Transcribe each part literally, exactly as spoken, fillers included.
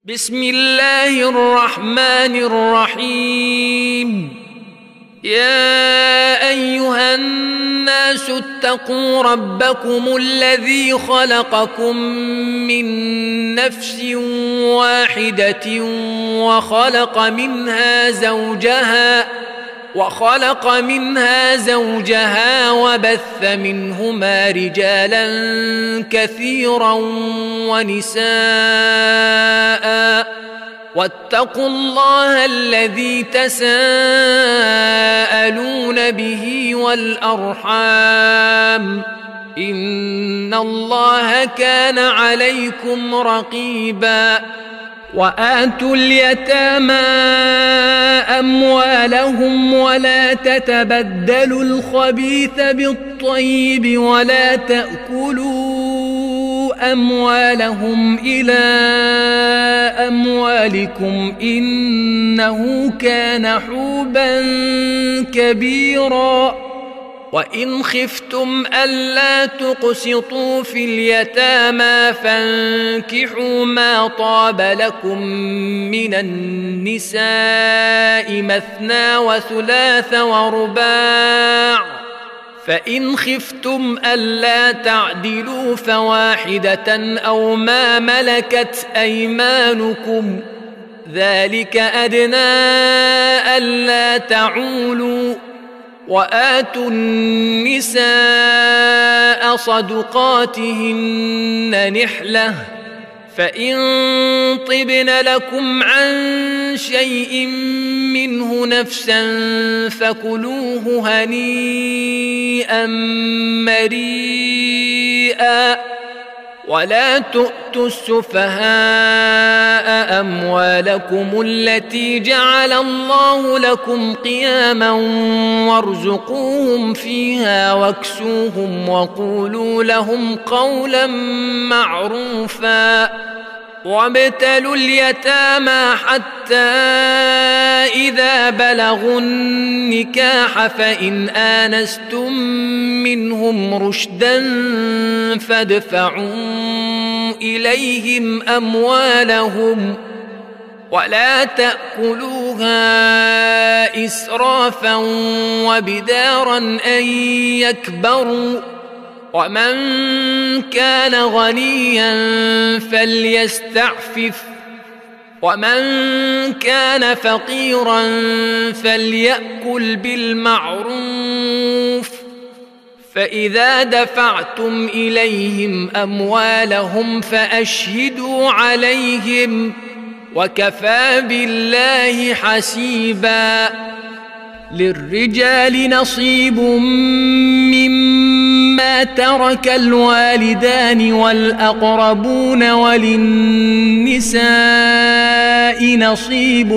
بسم الله الرحمن الرحيم. يا أيها الناس اتقوا ربكم الذي خلقكم من نفس واحدة وخلق منها زوجها وخلق منها زوجها وبث منهما رجالا كثيرا ونساء، واتقوا الله الذي تساءلون به والأرحام، إن الله كان عليكم رقيبا. وآتوا اليتامى أموالهم ولا تتبدلوا الخبيث بالطيب ولا تأكلوا أموالهم إلى أموالكم إنه كان حوبا كبيرا. وإن خفتم ألا تقسطوا في اليتامى فانكحوا ما طاب لكم من النساء مثنى وثلاث ورباع، فإن خفتم ألا تعدلوا فواحدة أو ما ملكت أيمانكم، ذلك أدنى ألا تعولوا. وآتوا النساء صدقاتهن نحلة، فإن طبن لكم عن شيء منه نفسا فكلوه هنيئا مريئا. ولا تؤتوا السفهاء أموالكم التي جعل الله لكم قياما وارزقوهم فيها واكسوهم وقولوا لهم قولا معروفا. وابتلوا اليتامى حتى إذا بلغوا النكاح فإن آنستم منهم رشدا فادفعوا إليهم أموالهم ولا تأكلوها إسرافا وبدارا أن يكبروا. ومن كان غنيا فليستعفف، ومن كان فقيرا فليأكل بالمعروف. فإذا دفعتم إليهم أموالهم فأشهدوا عليهم، وكفى بالله حسيبا. للرجال نصيب مما ترك الوالدان والأقربون، وللنساء نصيب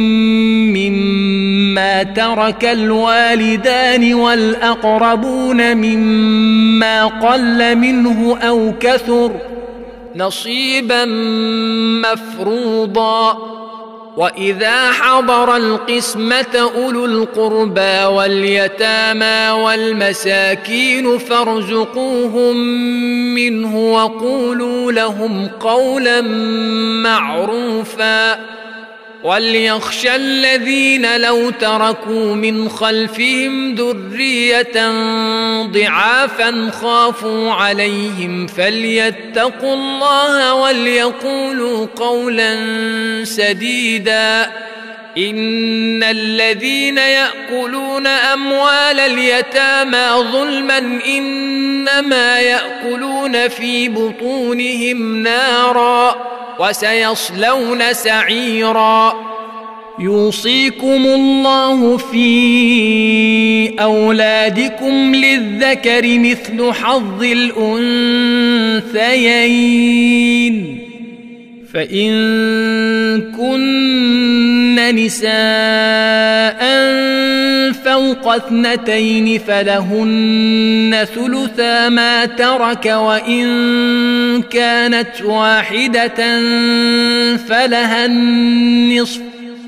مما ترك الوالدان والأقربون مما قل منه أو كثر، نصيبا مفروضا. وإذا حضر القسمة أولو القربى واليتامى والمساكين فارزقوهم منه وقولوا لهم قولا معروفا. وليخشى الذين لو تركوا من خلفهم ذرية ضعافا خافوا عليهم فليتقوا الله وليقولوا قولا سديدا. إن الذين يأكلون أموال اليتامى ظلما إنما يأكلون في بطونهم نارا وسيصلون سعيرا. يوصيكم الله في أولادكم للذكر مثل حظ الأنثيين، فإن كن نساء فوق اثنتين فلهن ثلثا ما ترك، وإن كانت واحدة فلها النصف،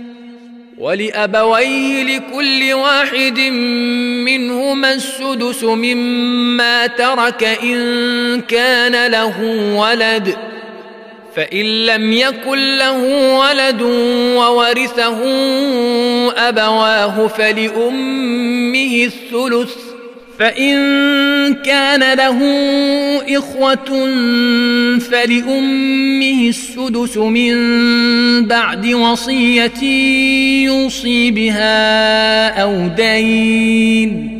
ولأبويه لكل واحد منهما السدس مما ترك إن كان له ولد، فإن لم يكن له ولد وورثه أبواه فلأمه الثلث، فإن كان له إخوة فلأمه السدس من بعد وصية يوصي بها أو دين.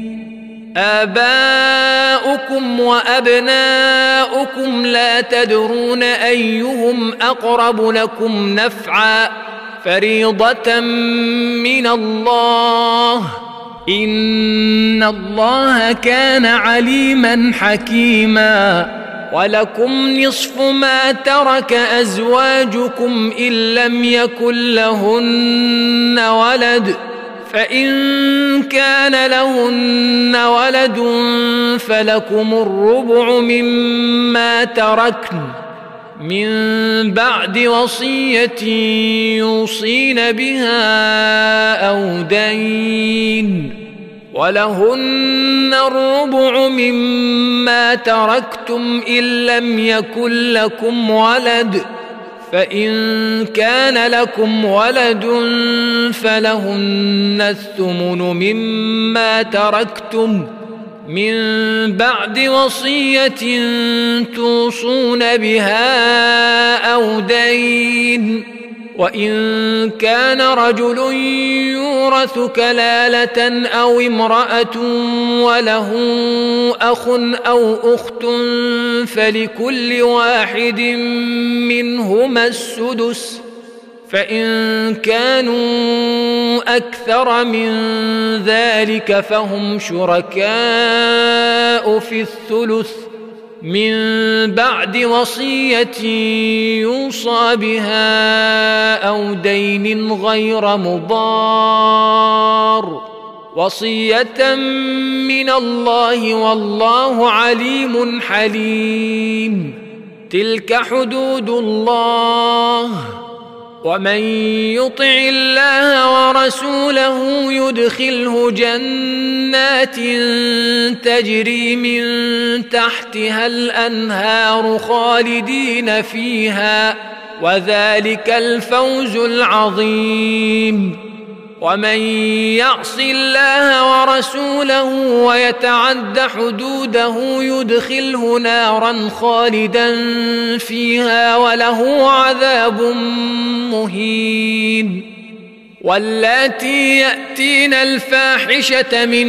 آباؤكم وأبناؤكم لا تدرون أيهم أقرب لكم نفعا، فريضة من الله، إن الله كان عليما حكيما. ولكم نصف ما ترك أزواجكم إن لم يكن لهن ولد، فإن كان لهن ولد فلكم الربع مما تركن من بعد وصية يوصين بها أو دين، ولهن الربع مما تركتم إن لم يكن لكم ولد، فإن كان لكم ولد فلهن الثمن مما تركتم من بعد وصية توصون بها أو دين. وإن كان رجل يورث كلالة أو امرأة وله أخ أو أخت فلكل واحد منهما السدس، فإن كانوا أكثر من ذلك فهم شركاء في الثلث من بعد وصية يوصى بها أو دين غير مضار، وصية من الله والله عليم حليم. تلك حدود الله، ومن يطع الله ورسوله يدخله جنات تجري من تحتها الأنهار خالدين فيها، وذلك الفوز العظيم. ومن يعص الله ورسوله ويتعد حدوده يدخله نارا خالدا فيها وله عذاب مهين. واللاتي يأتين الفاحشة من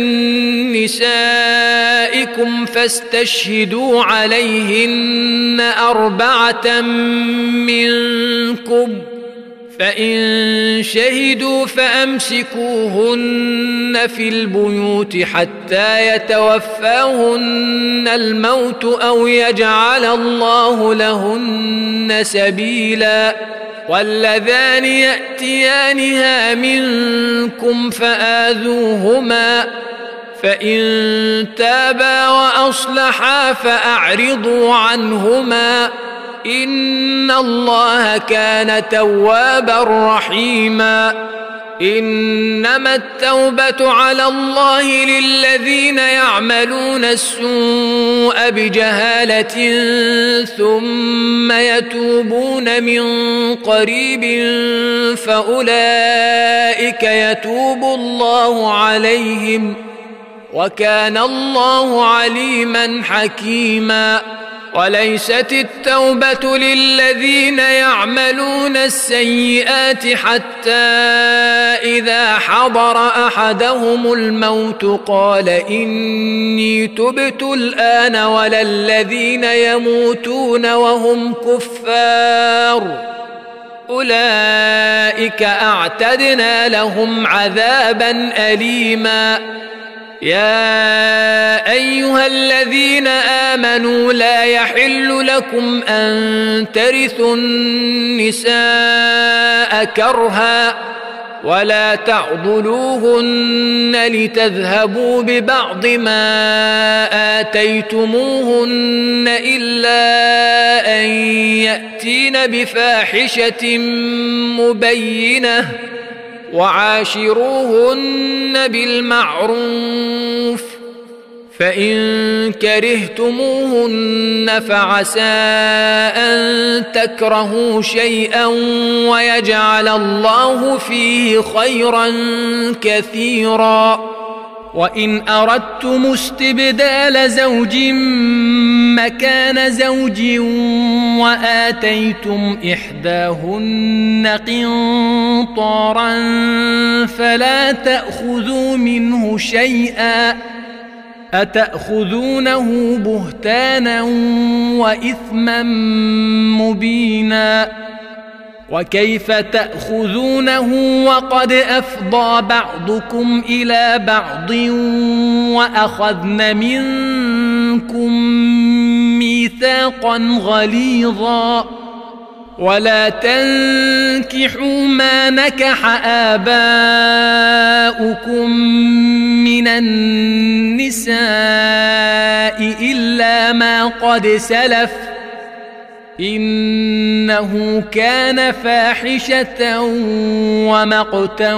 نسائكم فاستشهدوا عليهن أربعة منكم، فإن شهدوا فأمسكوهن في البيوت حتى يتوفاهن الموت أو يجعل الله لهن سبيلا. واللذان يأتيانها منكم فآذوهما، فإن تابا وأصلحا فأعرضوا عنهما، إن الله كان توابا رحيما. إنما التوبة على الله للذين يعملون السوء بجهالة ثم يتوبون من قريب فأولئك يتوب الله عليهم، وكان الله عليما حكيما. وليست التوبة للذين يعملون السيئات حتى إذا حضر أحدهم الموت قال إني تبت الآن، ولا الذين يموتون وهم كفار، أولئك أعتدنا لهم عذابا أليما. يا أيها الذين آمنوا لا يحل لكم أن ترثوا النساء كرها ولا تعضلوهن لتذهبوا ببعض ما آتيتموهن إلا أن يأتين بفاحشة مبينة، وعاشروهن بالمعروف، فإن كرهتموهن فعسى أن تكرهوا شيئا ويجعل الله فيه خيرا كثيرا. وإن أردتم استبدال زوج مكان زوج وآتيتم إحداهن قنطارا فلا تأخذوا منه شيئا أتأخذونه بهتانا وإثما مبينا. وكيف تأخذونه وقد أفضى بعضكم إلى بعض وأخذن منكم ميثاقا غليظا. ولا تنكحوا ما نكح آباؤكم من النساء إلا ما قد سلف إنه كان فاحشة ومقتا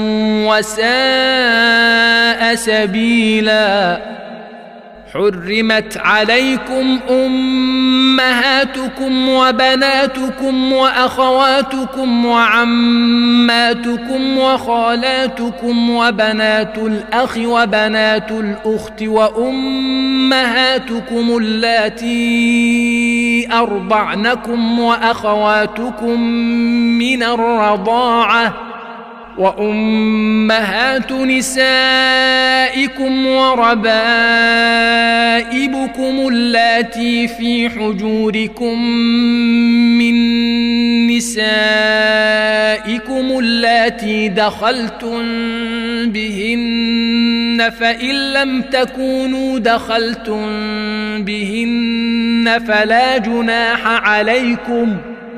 وساء سبيلا. حرمت عليكم أمهاتكم وبناتكم وأخواتكم وعماتكم وخالاتكم وبنات الأخ وبنات الأخت وأمهاتكم اللاتي أرضعنكم وأخواتكم من الرضاعة وأمهات نسائكم وربائبكم اللاتي في حجوركم من نسائكم اللاتي دخلتم بهن فإن لم تكونوا دخلتم بهن فلا جناح عليكم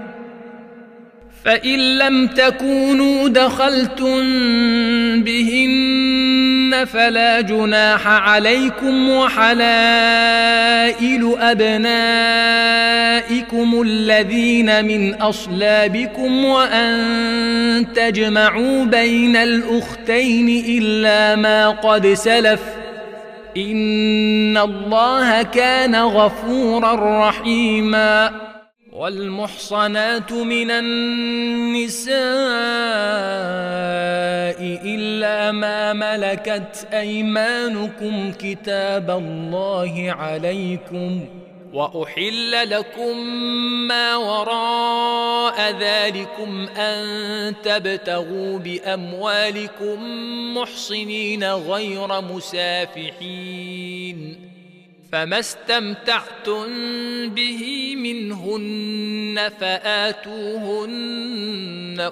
فإن لم تكونوا دخلتم بهن فلا جناح عليكم وحلائل أبنائكم الذين من أصلابكم وأن تجمعوا بين الأختين إلا ما قد سلف إن الله كان غفورا رحيما. والمحصنات من النساء إلا ما ملكت أيمانكم كتاب الله عليكم وأحل لكم ما وراء ذلكم أن تبتغوا بأموالكم محصنين غير مسافحين فما استمتعتم به منهن فآتوهن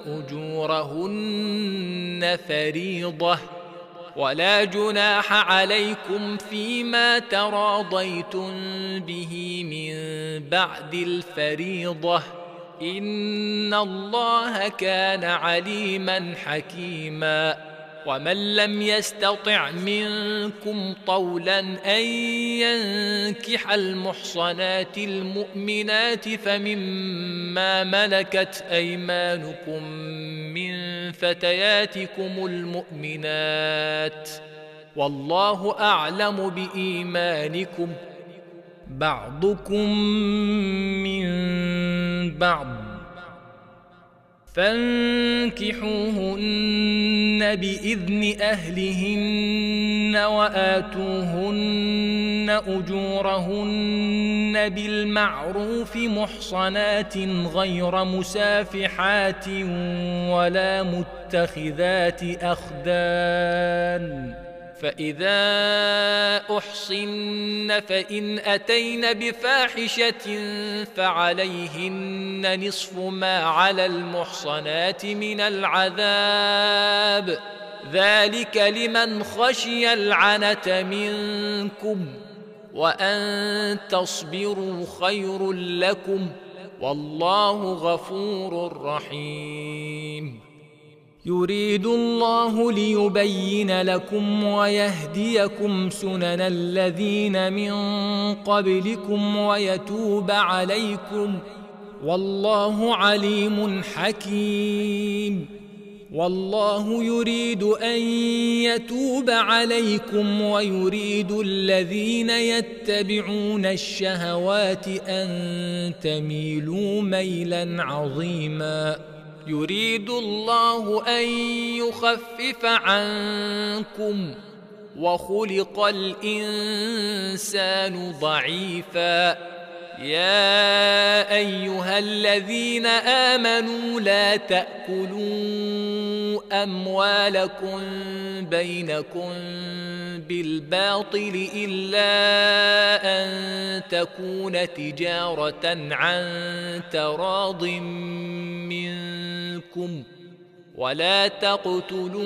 أجورهن فريضة ولا جناح عليكم فيما تراضيتم به من بعد الفريضة إن الله كان عليما حكيما. ومن لم يستطع منكم طولا أن ينكح المحصنات المؤمنات فمما ملكت أيمانكم من فتياتكم المؤمنات والله أعلم بإيمانكم بعضكم من بعض فانكحوهن بإذن أهلهن وآتوهن أجورهن بالمعروف محصنات غير مسافحات ولا متخذات أخدان فإذا أحصن فإن أتين بفاحشة فعليهن نصف ما على المحصنات من العذاب ذلك لمن خشي العنة منكم وأن تصبروا خير لكم والله غفور رحيم. يريد الله ليبين لكم ويهديكم سنن الذين من قبلكم ويتوب عليكم والله عليم حكيم. والله يريد أن يتوب عليكم ويريد الذين يتبعون الشهوات أن تميلوا ميلا عظيما. يريد الله أن يخفف عنكم وخلق الإنسان ضعيفا. يا أيها الذين آمنوا لا تأكلوا أموالكم بينكم بالباطل إلا أن تكون تجارة عن تراض منكم ولا تقتلوا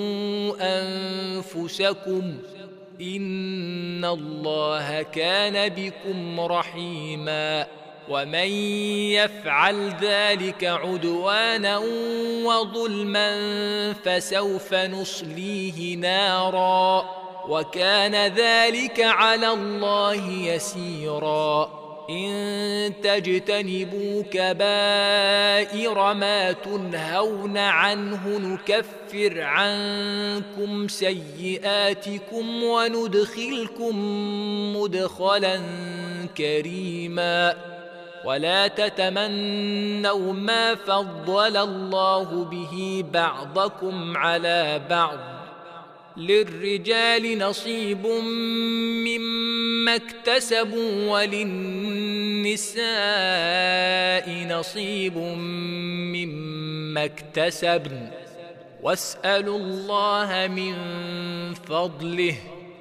أنفسكم إن الله كان بكم رحيما. ومن يفعل ذلك عدوانا وظلما فسوف نصليه نارا وكان ذلك على الله يسيرا. إن تجتنبوا كبائر ما تنهون عنه نكفر عنكم سيئاتكم وندخلكم مدخلا كريما. ولا تتمنوا ما فضل الله به بعضكم على بعض للرجال نصيب مما اكتسبوا وللنساء نصيب مما اكتسبن واسألوا الله من فضله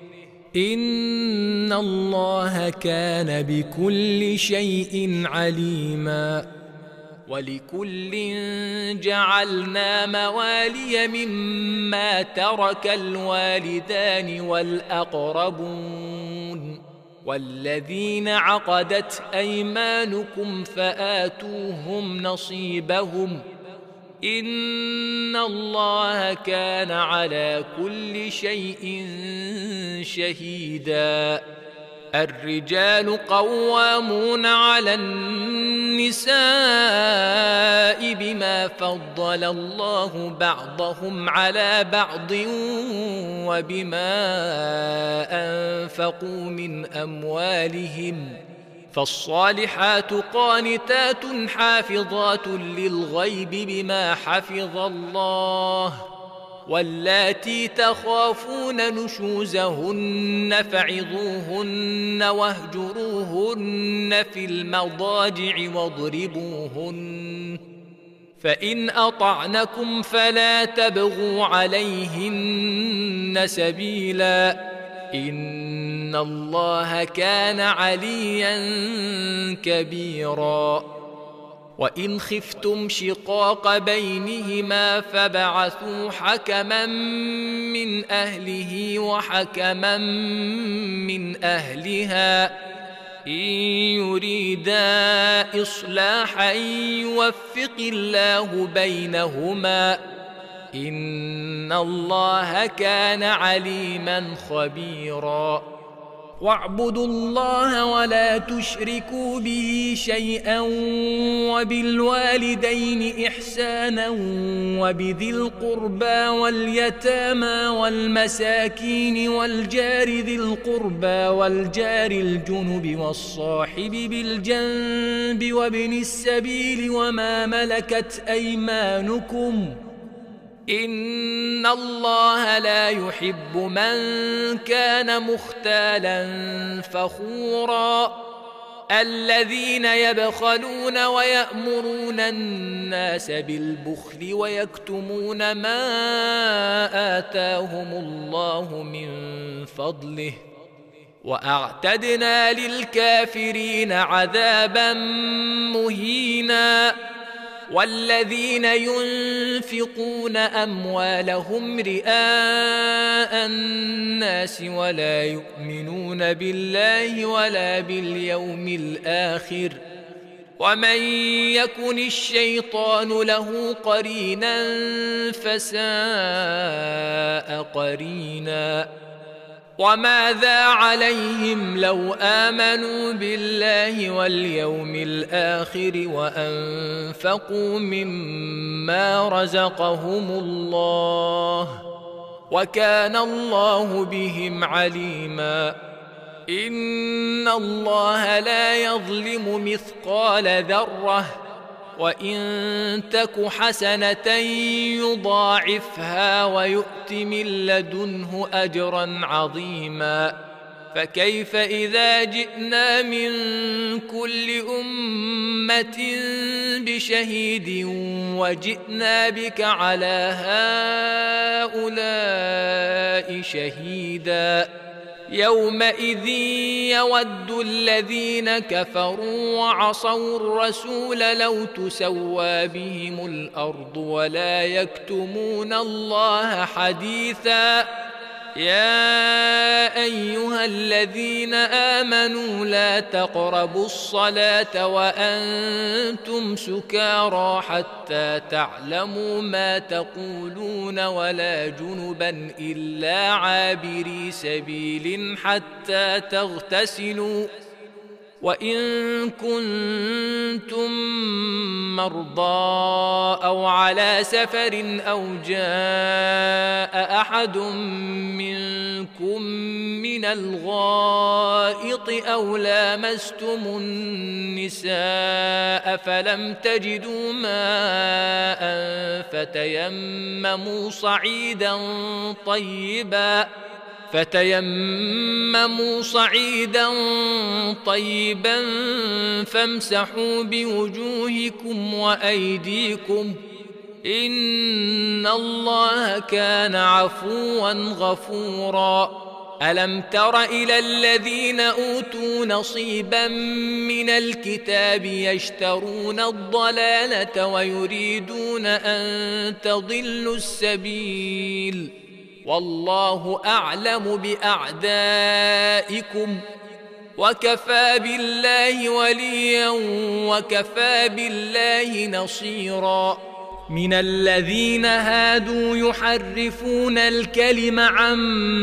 إن الله كان بكل شيء عليما. ولكل جعلنا موالي مما ترك الوالدان والأقربون والذين عقدت أيمانكم فآتوهم نصيبهم إن الله كان على كل شيء شهيدا. الرجال قوامون على النساء بما فضل الله بعضهم على بعض وبما أنفقوا من أموالهم فالصالحات قانتات حافظات للغيب بما حفظ الله واللاتي تخافون نشوزهن فعظوهن واهجروهن في المضاجع واضربوهن فإن أطعنكم فلا تبغوا عليهن سبيلا إن الله كان عليا كبيرا. وإن خفتم شقاق بينهما فبعثوا حكما من أهله وحكما من أهلها إن يريدا إصلاحا يوفق الله بينهما إن الله كان عليما خبيرا. واعبدوا الله ولا تشركوا به شيئا وبالوالدين إحسانا وبذي القربى واليتامى والمساكين والجار ذي القربى والجار الجنب والصاحب بالجنب وابن السبيل وما ملكت أيمانكم إن الله لا يحب من كان مختالا فخورا. الذين يبخلون ويأمرون الناس بالبخل ويكتمون ما آتاهم الله من فضله وأعتدنا للكافرين عذابا مهينا. والذين ينفقون أموالهم رئاء الناس ولا يؤمنون بالله ولا باليوم الآخر ومن يكن الشيطان له قرينا فساء قرينا. وماذا عليهم لو آمنوا بالله واليوم الآخر وأنفقوا مما رزقهم الله وكان الله بهم عليما. إن الله لا يظلم مثقال ذرة وإن تك حسنة يضاعفها ويؤت من لدنه أجرا عظيما. فكيف إذا جئنا من كل أمة بشهيد وجئنا بك على هؤلاء شهيدا. يومئذ يود الذين كفروا وعصوا الرسول لو تسوى بهم الأرض ولا يكتمون الله حديثا. يا أيها الذين آمنوا لا تقربوا الصلاة وأنتم سكارى حتى تعلموا ما تقولون ولا جنبا إلا عابري سبيل حتى تغتسلوا. وإن كنتم مرضى أو على سفر أو جاء أحد منكم من الغائط أو لامستم النساء فلم تجدوا ماء فتيمموا صعيدا طيبا فتيمموا صعيدا طيبا فامسحوا بوجوهكم وأيديكم إن الله كان عفوا غفورا. ألم تر إلى الذين أوتوا نصيبا من الكتاب يشترون الضلالة ويريدون أن تضلوا السبيل والله أعلم بأعدائكم وكفى بالله وليا وكفى بالله نصيرا. من الذين هادوا يحرفون الكلم عن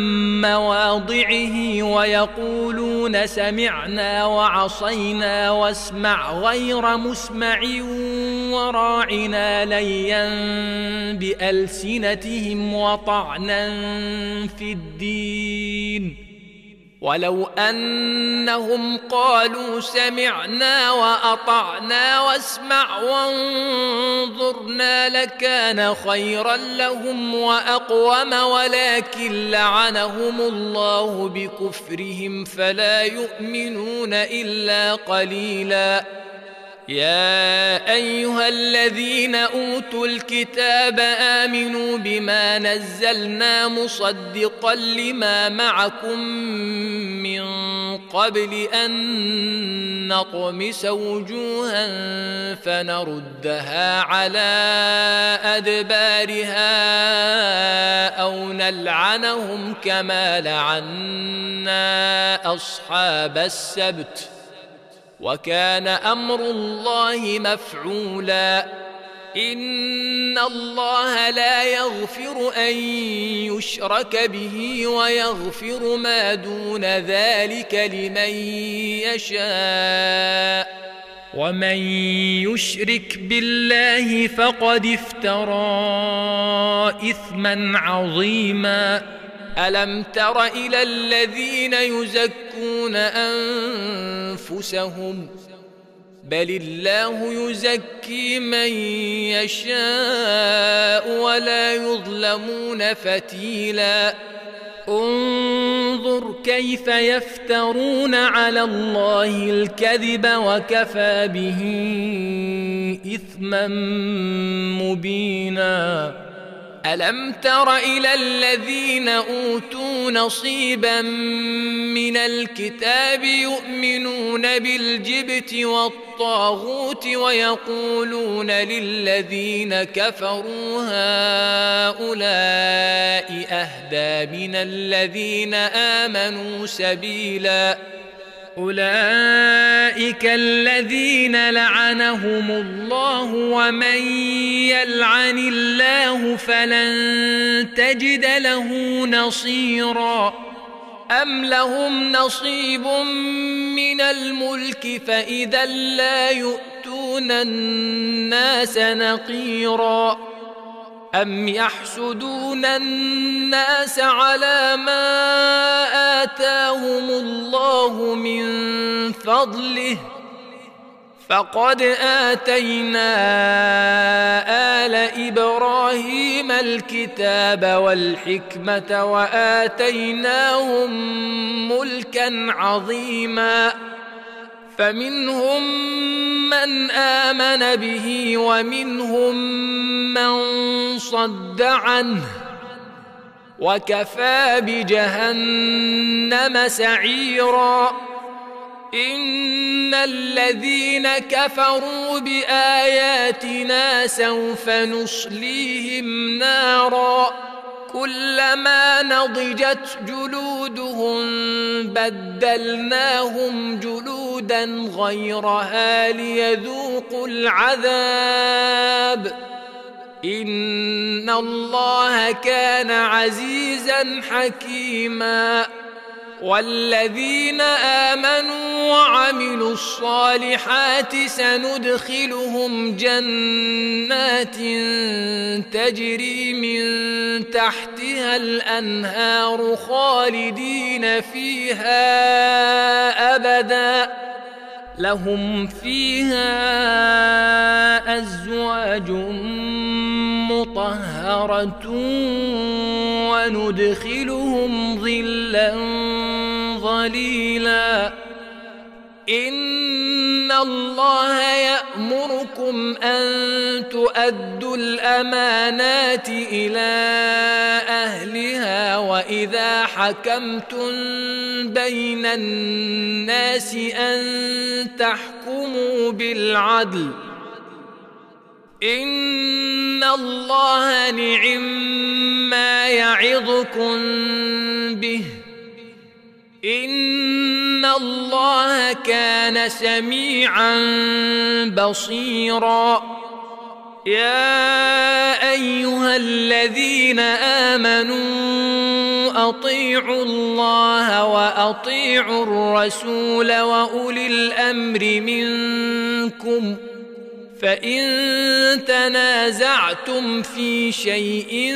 مواضعه ويقولون سمعنا وعصينا واسمع غير مسمع وراعنا ليا بألسنتهم وطعنا في الدين. ولو أنهم قالوا سمعنا وأطعنا واسمع وانظرنا لكان خيرا لهم وأقوم ولكن لعنهم الله بكفرهم فلا يؤمنون إلا قليلا. يا أيها الذين أوتوا الكتاب آمنوا بما نزلنا مصدقا لما معكم من قبل أن نطمس وجوها فنردها على أدبارها أو نلعنهم كما لعنا أصحاب السبت وكان أمر الله مفعولا. إن الله لا يغفر أن يشرك به ويغفر ما دون ذلك لمن يشاء ومن يشرك بالله فقد افترى إثما عظيما. ألم تر إلى الذين يزكون أنفسهم بل الله يزكي من يشاء ولا يظلمون فتيلا. انظر كيف يفترون على الله الكذب وكفى به إثما مبينا. ألم تر إلى الذين أوتوا نصيبا من الكتاب يؤمنون بالجبت والطاغوت ويقولون للذين كفروا هؤلاء أهدى من الذين آمنوا سبيلا. أولئك الذين لعنهم الله ومن يلعن الله فلن تجد له نصيرا. أم لهم نصيب من الملك فإذا لا يؤتون الناس نقيرا أم يحسدون الناس على ما آتاهم الله من فضله فقد آتينا آل إبراهيم الكتاب والحكمة وآتيناهم ملكا عظيما فمنهم من آمن به ومنهم من صد عنه وكفى بجهنم سعيرا إن الذين كفروا بآياتنا سوف نصليهم نارا كلما نضجت جلودهم بدلناهم جلودا غيرها ليذوقوا العذاب إن الله كان عزيزا حكيما والذين آمنوا وعملوا الصالحات سندخلهم جنات تجري من تحتها الأنهار خالدين فيها أبدا لهم فيها أزواج مطهرة وندخلهم ظلا ظليلا إن الله يأمركم أن تؤدوا الأمانات إلى أهلها وإذا حكمتم بين الناس أن تحكموا بالعدل إن الله نعم ما يعظكم به إن الله كان سميعا بصيرا يا أيها الذين آمنوا أطيعوا الله وأطيعوا الرسول وأولي الأمر منكم فإن تنازعتم في شيء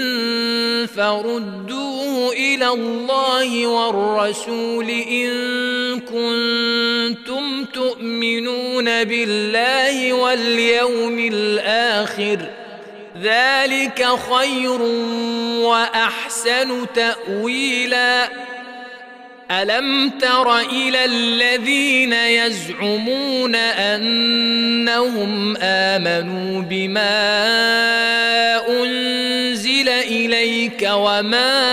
فردوه إلى الله والرسول إن كنتم تؤمنون بالله واليوم الآخر ذلك خير وأحسن تأويلا ألم تر إلى الذين يزعمون أنهم آمنوا بما أنزل إليك وما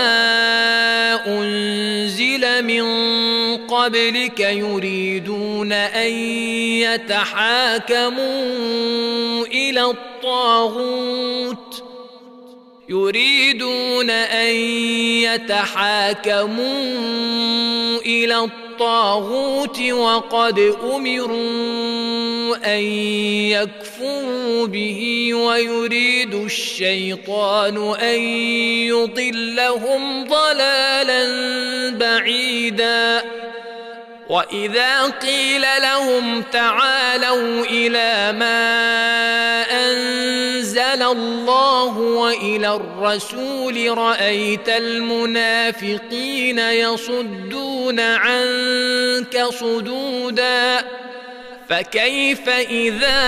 أنزل من قبلك يريدون أن يتحاكموا إلى الطاغوت يريدون أن يتحاكموا إلى الطاغوت وقد أمروا أن يكفروا به ويريد الشيطان أن يضلهم ضلالا بعيدا وإذا قيل لهم تعالوا إلى ما أنزل الله وإلى الرسول رأيت المنافقين يصدون عنك صدودا فكيف إذا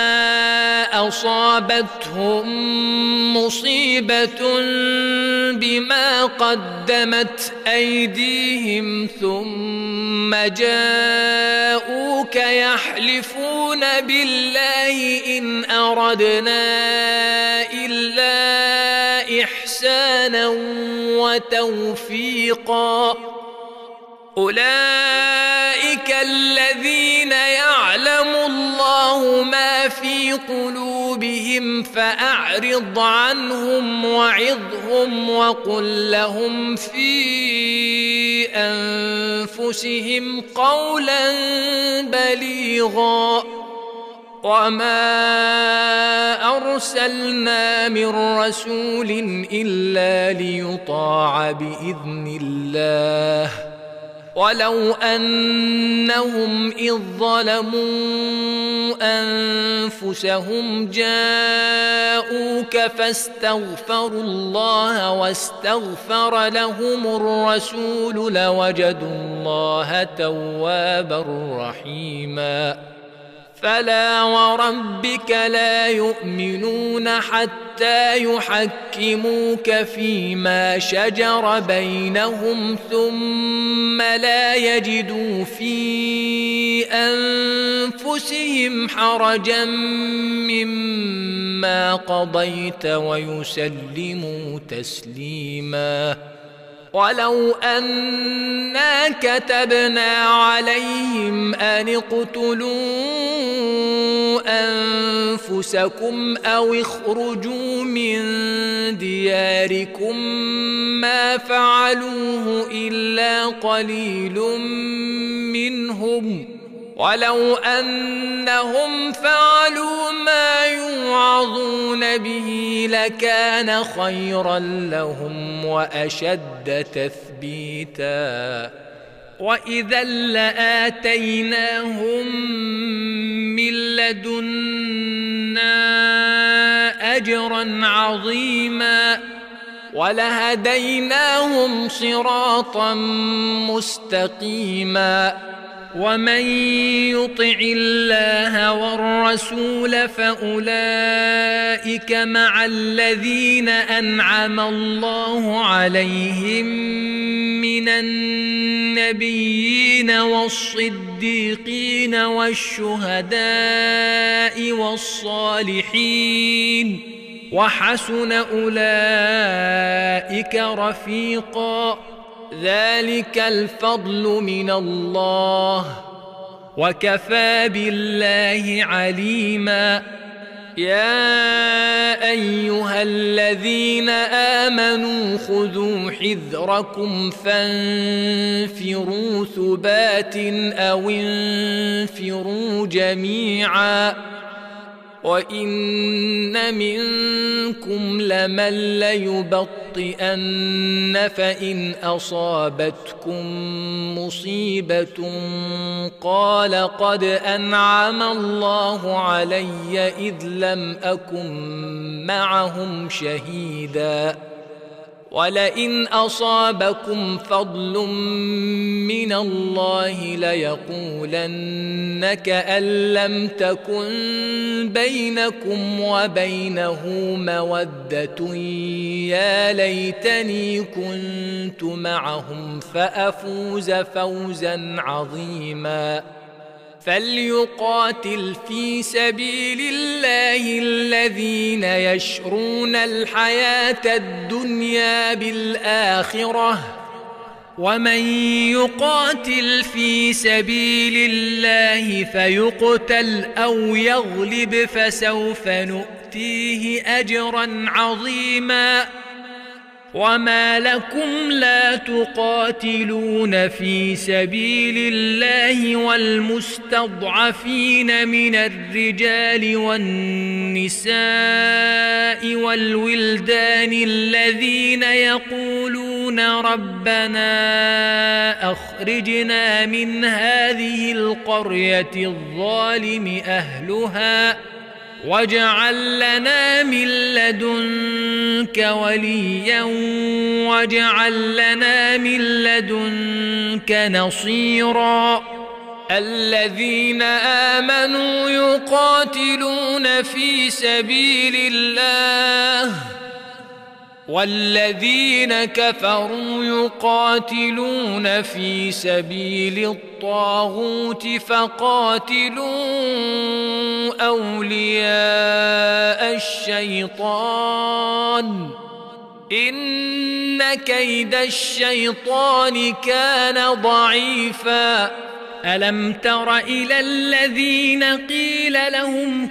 أصابتهم مصيبة بما قدمت أيديهم ثم جاءوك يحلفون بالله إن أردنا إلا إحسانا وتوفيقا أولئك الذين يعلم الله ما في قلوبهم فأعرض عنهم وعظهم وقل لهم في أنفسهم قولا بليغا وما أرسلنا من رسول إلا ليطاع بإذن الله ولو أنهم إذ ظلموا أنفسهم جاءوك فاستغفروا الله واستغفر لهم الرسول لوجدوا الله توابا رحيما فلا وربك لا يؤمنون حتى يحكموك فيما شجر بينهم ثم لا يجدوا في أنفسهم حرجا مما قضيت ويسلموا تسليما ولو أنا كتبنا عليهم أن اقتلوا أنفسكم أو اخرجوا من دياركم ما فعلوه إلا قليل منهم ولو أنهم فعلوا ما يوعظون به لكان خيرا لهم وأشد تثبيتا وإذا لآتيناهم من لدنا أجرا عظيما ولهديناهم صراطا مستقيما ومن يطع الله والرسول فأولئك مع الذين أنعم الله عليهم من النبيين والصديقين والشهداء والصالحين وحسن أولئك رفيقا ذلك الفضل من الله وكفى بالله عليما يا أيها الذين آمنوا خذوا حذركم فانفروا ثبات أو انفروا جميعا وإن منكم لمن ليبطئن فإن أصابتكم مصيبة قال قد أنعم الله علي إذ لم أكن معهم شهيدا ولئن أصابكم فضل من الله ليقولن كأن لم تكن بينكم وبينه مودة يا ليتني كنت معهم فأفوز فوزا عظيما فليقاتل في سبيل الله الذين يشرون الحياة الدنيا بالآخرة ومن يقاتل في سبيل الله فيقتل أو يغلب فسوف نؤتيه أجرا عظيما وما لكم لا تقاتلون في سبيل الله والمستضعفين من الرجال والنساء والولدان الذين يقولون ربنا أخرجنا من هذه القرية الظالم أهلها واجعل لنا من لدنك وليا واجعل لنا من لدنك نصيرا الذين آمنوا يقاتلون في سبيل الله والذين كفروا يقاتلون في سبيل الطاغوت فقاتلوا أولياء الشيطان إن كيد الشيطان كان ضعيفا ألم تر إلى الذين قيل لهم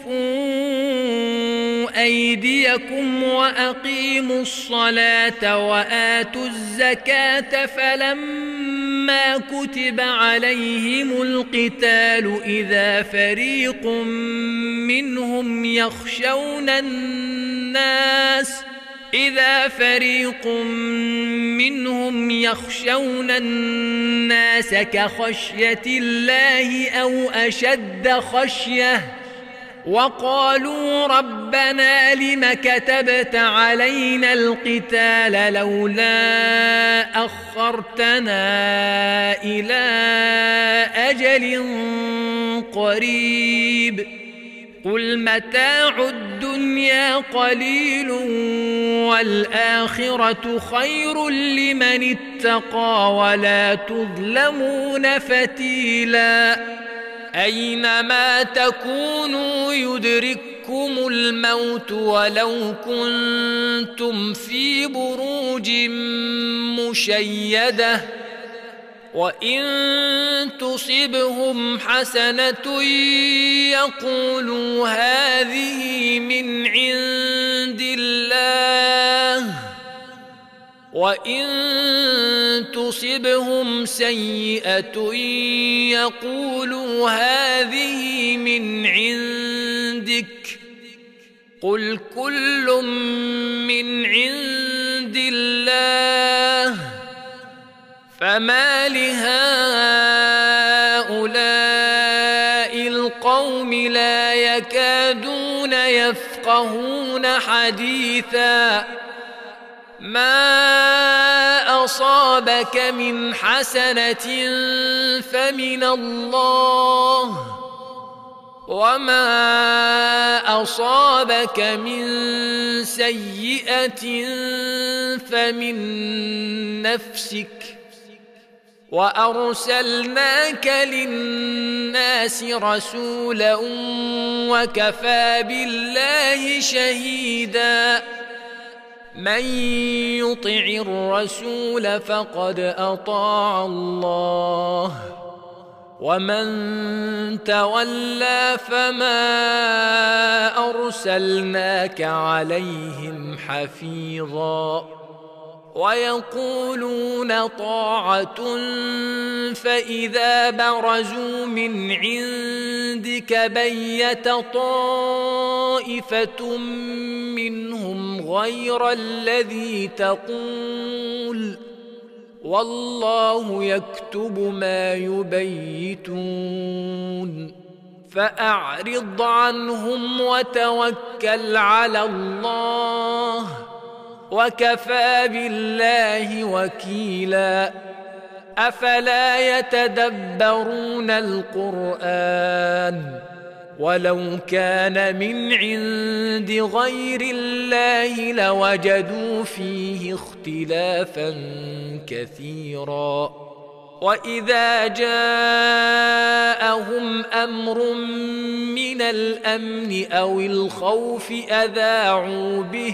كفوا أيديكم وأقيموا الصلاة وآتوا الزكاة فلما كتب عليهم القتال إذا فريق منهم يخشون الناس إذا فريق منهم يخشون الناس كخشية الله أو أشد خشية وقالوا ربنا لم كتبت علينا القتال لولا أخرتنا إلى أجل قريب قل متاع الدنيا قليل والآخرة خير لمن اتقى ولا تظلمون فتيلا أينما تكونوا يدرككم الموت ولو كنتم في بروج مشيدة وإن تصبهم حسنة يقولوا هذه من عند الله وإن تصبهم سيئة يقولوا هذه من عندك قل كل من عند الله فما لهؤلاء القوم لا يكادون يفقهون حديثا ما أصابك من حسنة فمن الله وما أصابك من سيئة فمن نفسك وأرسلناك للناس رسولا وكفى بالله شهيدا من يطع الرسول فقد أطاع الله ومن تولى فما أرسلناك عليهم حفيظا ويقولون طاعة فإذا برزوا من عندك بيت طائفة منهم غير الذي تقول والله يكتب ما يبيتون فأعرض عنهم وتوكل على الله وكفى بالله وكيلا أفلا يتدبرون القرآن ولو كان من عند غير الله لوجدوا فيه اختلافا كثيرا وإذا جاءهم أمر من الأمن أو الخوف أذاعوا به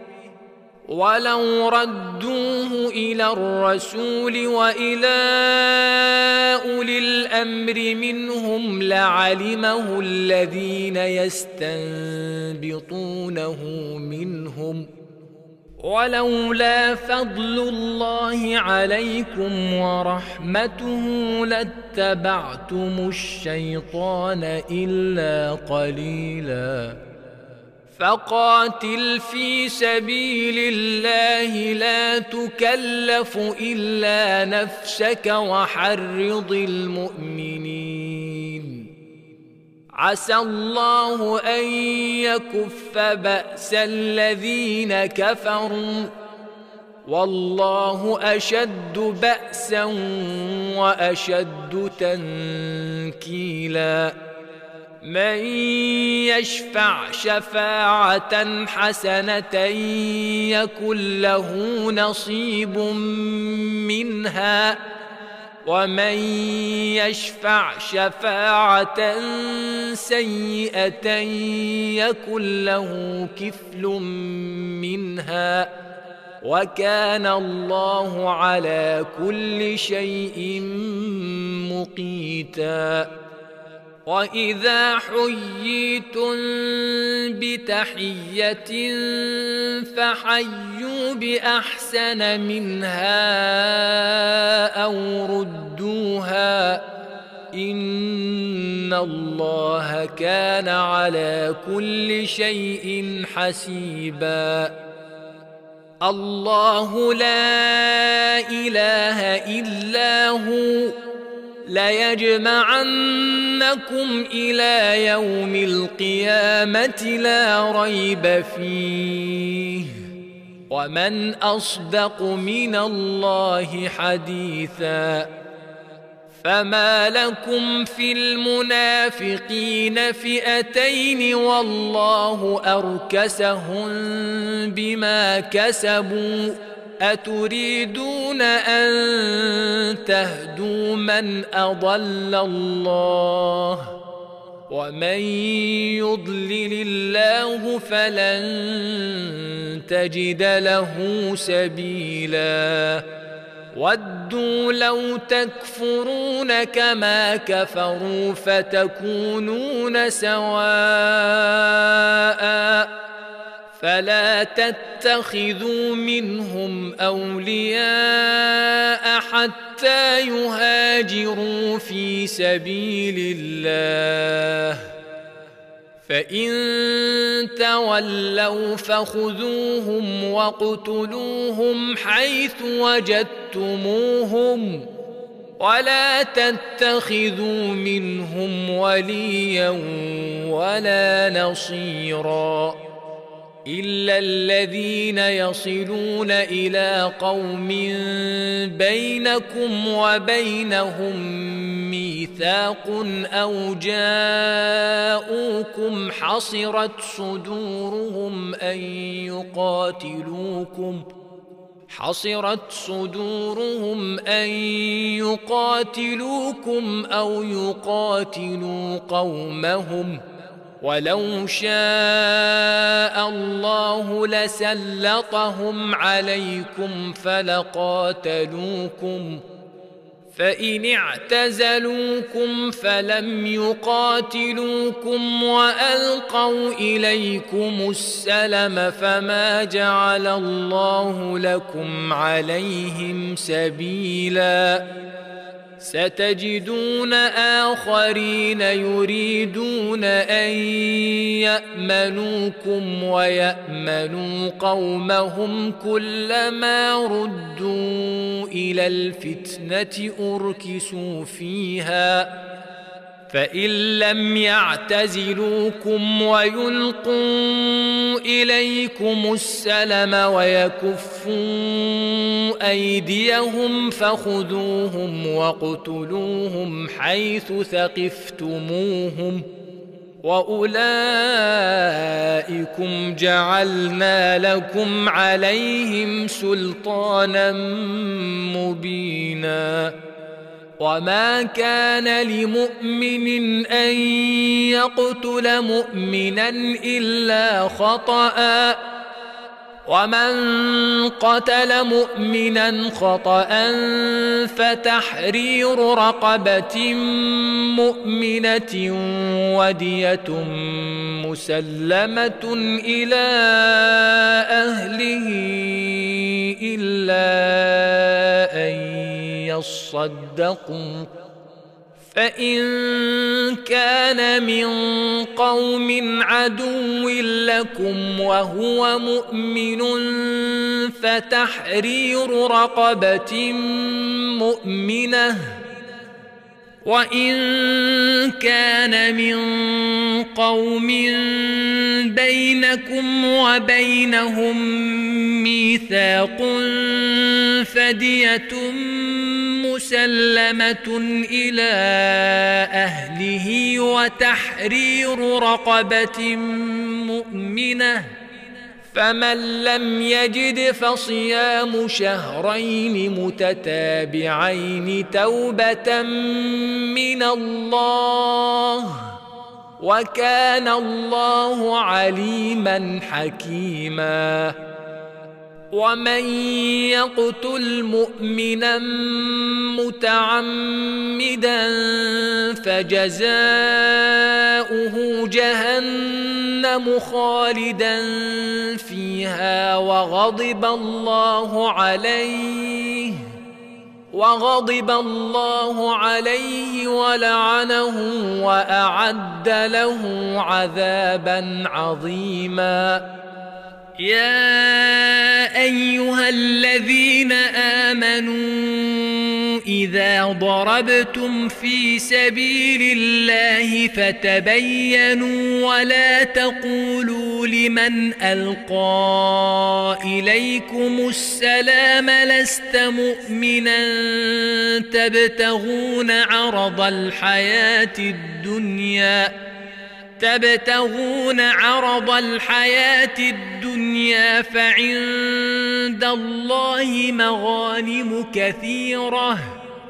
ولو ردوه إلى الرسول وإلى أولي الأمر منهم لعلمه الذين يستنبطونه منهم ولولا فضل الله عليكم ورحمته لاتبعتم الشيطان إلا قليلاً فقاتل في سبيل الله لا تكلف إلا نفسك وحرض المؤمنين عسى الله أن يكف بأس الذين كفروا والله أشد بأسا وأشد تنكيلا من يشفع شفاعة حسنة يكن له نصيب منها ومن يشفع شفاعة سيئة يكن له كفل منها وكان الله على كل شيء مقيتا وإذا حييتم بتحية فحيوا بأحسن منها أو ردوها إن الله كان على كل شيء حسيبا الله لا إله إلا هو ليجمعنكم إلى يوم القيامة لا ريب فيه ومن أصدق من الله حديثا فما لكم في المنافقين فئتين والله أركسهم بما كسبوا أتريدون أن تهدوا من أضل الله ومن يضلل الله فلن تجد له سبيلا ودوا لو تكفرون كما كفروا فتكونون سواء فلا تتخذوا منهم أولياء حتى يهاجروا في سبيل الله فإن تولوا فخذوهم واقتلوهم حيث وجدتموهم ولا تتخذوا منهم وليا ولا نصيرا إلا الذين يصلون إلى قوم بينكم وبينهم ميثاق أو جاءوكم حصرت صدورهم أن يقاتلوكم حصرت صدورهم أن يقاتلوكم أو يقاتلوا قومهم ولو شاء الله لسلطهم عليكم فلقاتلوكم فإن اعتزلوكم فلم يقاتلوكم وألقوا إليكم السلم فما جعل الله لكم عليهم سبيلا ستجدون آخرين يريدون أن يأمنوكم ويأمنوا قومهم كلما ردوا إلى الفتنة أركسوا فيها فإن لم يعتزلوكم ويلقوا إليكم السلم ويكفوا أيديهم فخذوهم واقتلوهم حيث ثقفتموهم وأولئكم جعلنا لكم عليهم سلطانا مبينا وما كان لمؤمن أن يقتل مؤمنا إلا خطأ ومن قتل مؤمنا خطأ فتحرير رقبة مؤمنة ودية مسلمة إلى أهله إلا أن يصدقوا فإن كان من قوم عدو لكم وهو مؤمن فتحرير رقبة مؤمنة وإن كان من قوم بينكم وبينهم ميثاق فدية مسلمة إلى أهله وتحرير رقبة مؤمنة فمن لم يجد فصيام شهرين متتابعين توبة من الله وكان الله عليما حكيما ومن يقتل مؤمنا متعمدا فجزاؤه جهنم خالدا فيها وغضب الله عليه وغضب الله عليه ولعنه وأعد له عذابا عظيما يا أيها الذين آمنوا إذا ضربتم في سبيل الله فتبينوا ولا تقولوا لمن ألقى إليكم السلام لست مؤمنا تبتغون عرض الحياة الدنيا تبتغون عرض الحياة الدنيا فعند الله مغانم كثيرة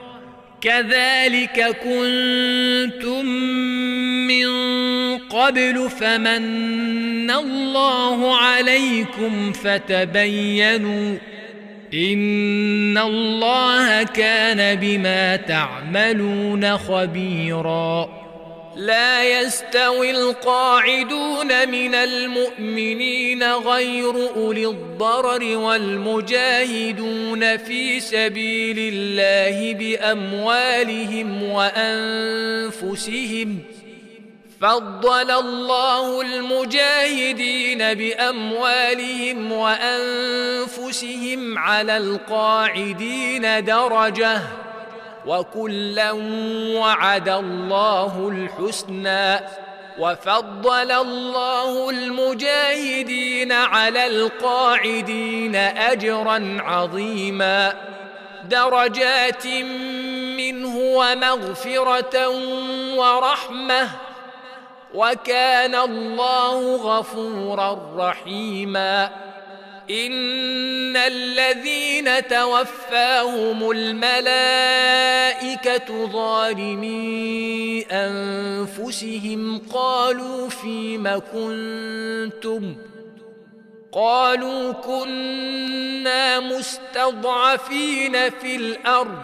كذلك كنتم من قبل فمن الله عليكم فتبينوا إن الله كان بما تعملون خبيراً. لا يستوي القاعدون من المؤمنين غير أولي الضرر والمجاهدون في سبيل الله بأموالهم وأنفسهم فضل الله المجاهدين بأموالهم وأنفسهم على القاعدين درجة وكلا وعد الله الحسنى وفضل الله المجاهدين على القاعدين أجرا عظيما درجات منه ومغفرة ورحمة وكان الله غفورا رحيما. إن الذين توفاهم الملائكة ظالمي أنفسهم قالوا فيم كنتم قالوا كنا مستضعفين في الأرض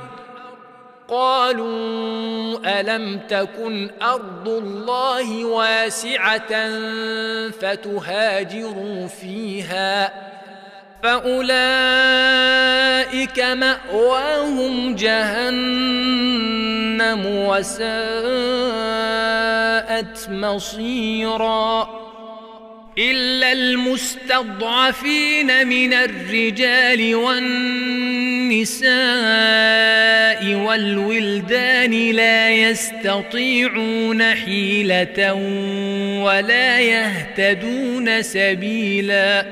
قالوا ألم تكن أرض الله واسعة فتهاجروا فيها فأولئك مأواهم جهنم وساءت مصيرا إلا المستضعفين من الرجال والنساء والولدان لا يستطيعون حيلة ولا يهتدون سبيلا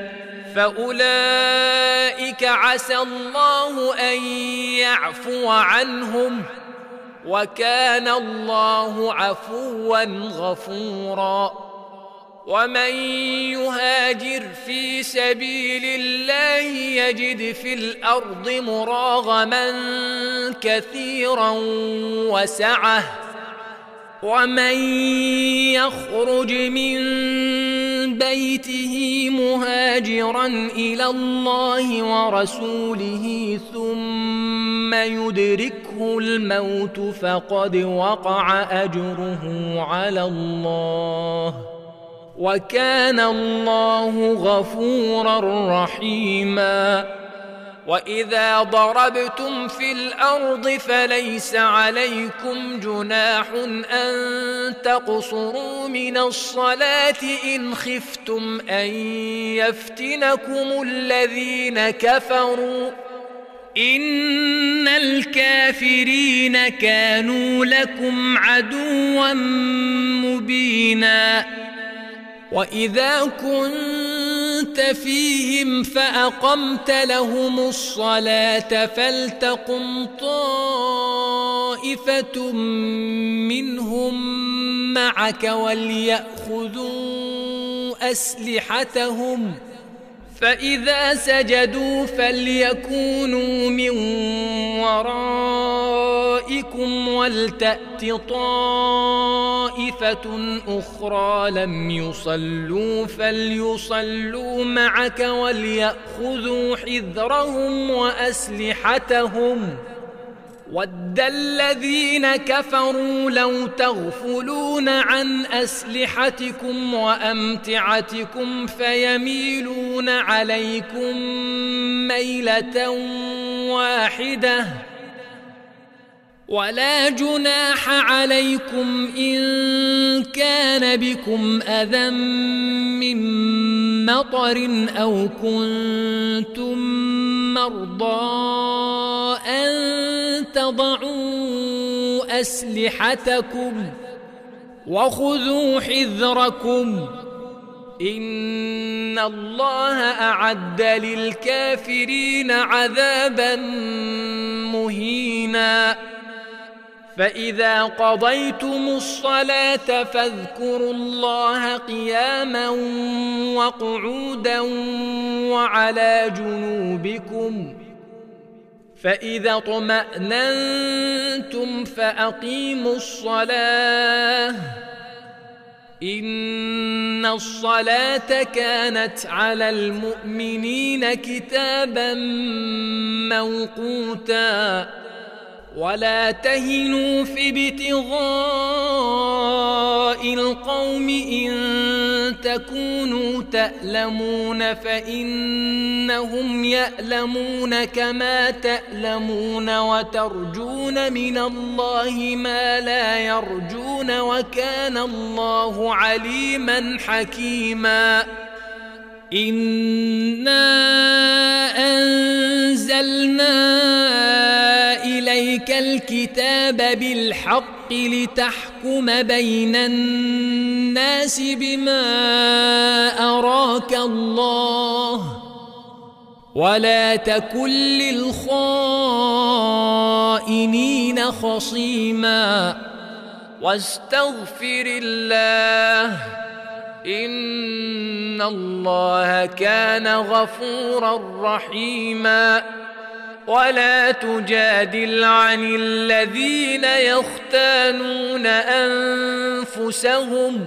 فأولئك عسى الله أن يعفو عنهم وكان الله عفوا غفورا. ومن يهاجر في سبيل الله يجد في الأرض مراغما كثيرا وسعة ومن يخرج من بيته مهاجرا إلى الله ورسوله ثم يدركه الموت فقد وقع أجره على الله وكان الله غفورا رحيما. وإذا ضربتم في الأرض فليس عليكم جناح أن تقصروا من الصلاة إن خفتم أن يفتنكم الذين كفروا إن الكافرين كانوا لكم عدوا مبينا. وإذا كنت فيهم فأقمت لهم الصلاة فلتقم طائفة منهم معك وليأخذوا أسلحتهم فإذا سجدوا فليكونوا من ورائكم ولتأت طائفة أخرى لم يصلوا فليصلوا معك وليأخذوا حذرهم وأسلحتهم ود الذين كفروا لو تغفلون عن أسلحتكم وأمتعتكم فيميلون عليكم ميلة واحدة ولا جناح عليكم إن كان بكم أذى من مطر أو كنتم مرضى أن تضعوا أسلحتكم وخذوا حذركم إن الله أعد للكافرين عذابا مهينا فإذا قضيتم الصلاة فاذكروا الله قياما وقعودا وعلى جنوبكم فإذا اطمأننتم فأقيموا الصلاة إن الصلاة كانت على المؤمنين كتابا موقوتا ولا تهنوا في ابتغاء القوم إن تكونوا تألمون فإنهم يألمون كما تألمون وترجون من الله ما لا يرجون وكان الله عليما حكيما إنا أنزلنا إليك الكتاب بالحق لتحكم بين الناس بما أراك الله ولا تكن للخائنين خصيما واستغفر الله إن الله كان غفورا رحيما ولا تجادل عن الذين يختانون أنفسهم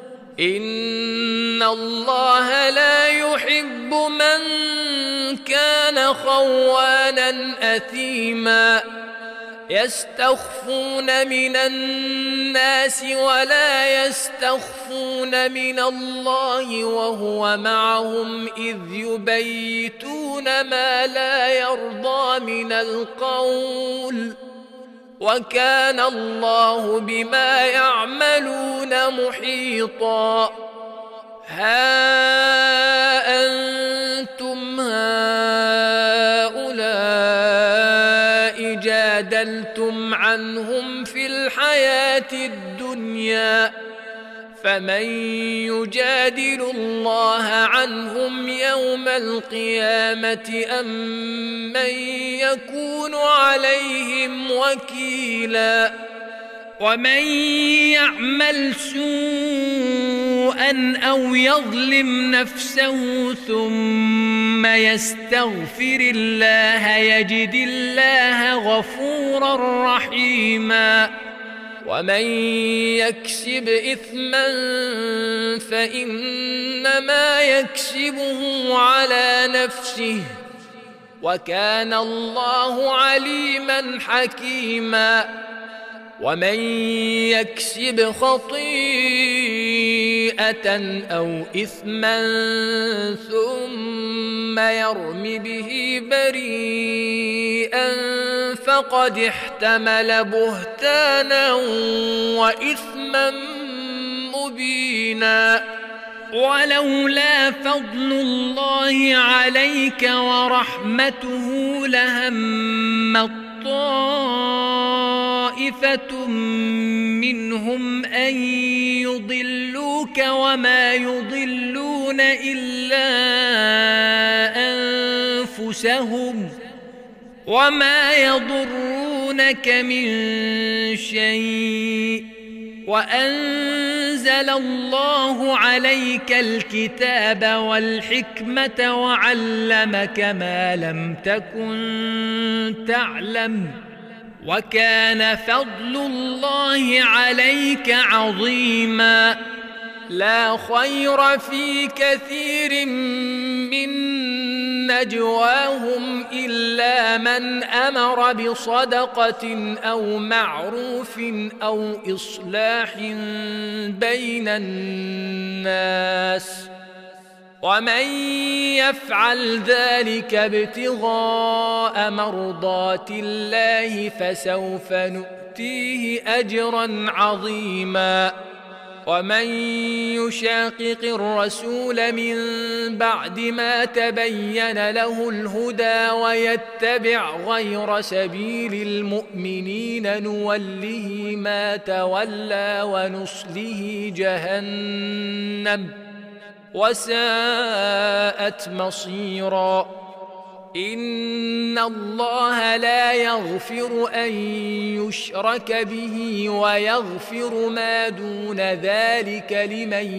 إن الله لا يحب من كان خوانا أثيما يستخفون من الناس ولا يستخفون من الله وهو معهم إذ يبيتون ما لا يرضى من القول وكان الله بما يعملون محيطا ها أنتم هؤلاء جادلتم عنهم في الحياة الدنيا فمن يجادل الله عنهم يوم القيامة أم من يكون عليهم وكيلا ومن يعمل سوءا أو يظلم نفسه ثم يستغفر الله يجد الله غفورا رحيما ومن يكسب إثما فإنما يكسبه على نفسه وكان الله عليما حكيما ومن يكسب خطيئة أو إثما ثم يرم به بريئا فقد احتمل بهتانا وإثما مبينا ولولا فضل الله عليك ورحمته لهم طائفة منهم أن يضلوك وما يضلون إلا أنفسهم وما يضرونك من شيء وأنزل الله عليك الكتاب والحكمة وعلمك ما لم تكن تعلم وكان فضل الله عليك عظيما لا خير في كثير من نجواهم إلا من أمر بصدقة أو معروف أو إصلاح بين الناس ومن يفعل ذلك ابتغاء مرضات الله فسوف نؤتيه أجرا عظيما. ومن يشاقق الرسول من بعد ما تبين له الهدى ويتبع غير سبيل المؤمنين نوله ما تولى ونصله جهنم وساءت مصيرا. إن الله لا يغفر أن يشرك به ويغفر ما دون ذلك لمن